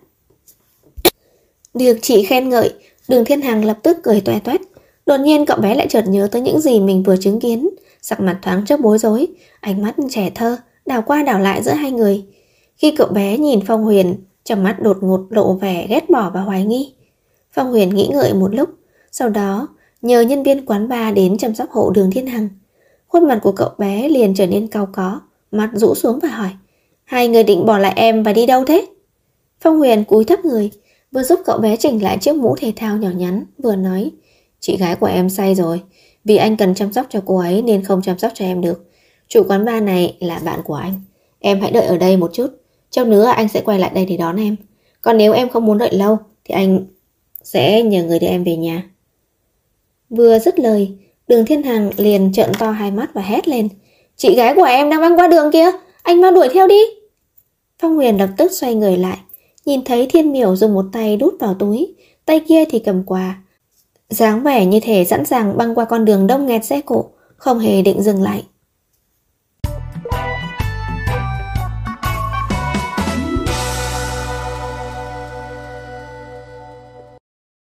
Được chị khen ngợi, Đường Thiên Hằng lập tức cười toe toét. Đột nhiên cậu bé lại chợt nhớ tới những gì mình vừa chứng kiến, sắc mặt thoáng chốc bối rối, ánh mắt trẻ thơ đảo qua đảo lại giữa hai người. Khi cậu bé nhìn Phong Huyền, trong mắt đột ngột lộ vẻ ghét bỏ và hoài nghi. Phong Huyền nghĩ ngợi một lúc, sau đó nhờ nhân viên quán bar đến chăm sóc hộ Đường Thiên Hằng. Khuôn mặt của cậu bé liền trở nên cau có, mắt rũ xuống và hỏi, hai người định bỏ lại em và đi đâu thế? Phong Huyền cúi thấp người, vừa giúp cậu bé chỉnh lại chiếc mũ thể thao nhỏ nhắn, vừa nói, chị gái của em say rồi, vì anh cần chăm sóc cho cô ấy nên không chăm sóc cho em được. Chủ quán bar này là bạn của anh, em hãy đợi ở đây một chút, chốc nữa anh sẽ quay lại đây để đón em. Còn nếu em không muốn đợi lâu thì anh sẽ nhờ người đưa em về nhà. Vừa dứt lời, Đường Thiên Hằng liền trợn to hai mắt và hét lên, chị gái của em đang băng qua đường kia, anh mau đuổi theo đi. Phong Huyền lập tức xoay người lại, nhìn thấy Thiên Miểu dùng một tay đút vào túi, tay kia thì cầm quà, dáng vẻ như thể sẵn sàng băng qua con đường đông nghẹt xe cộ, không hề định dừng lại.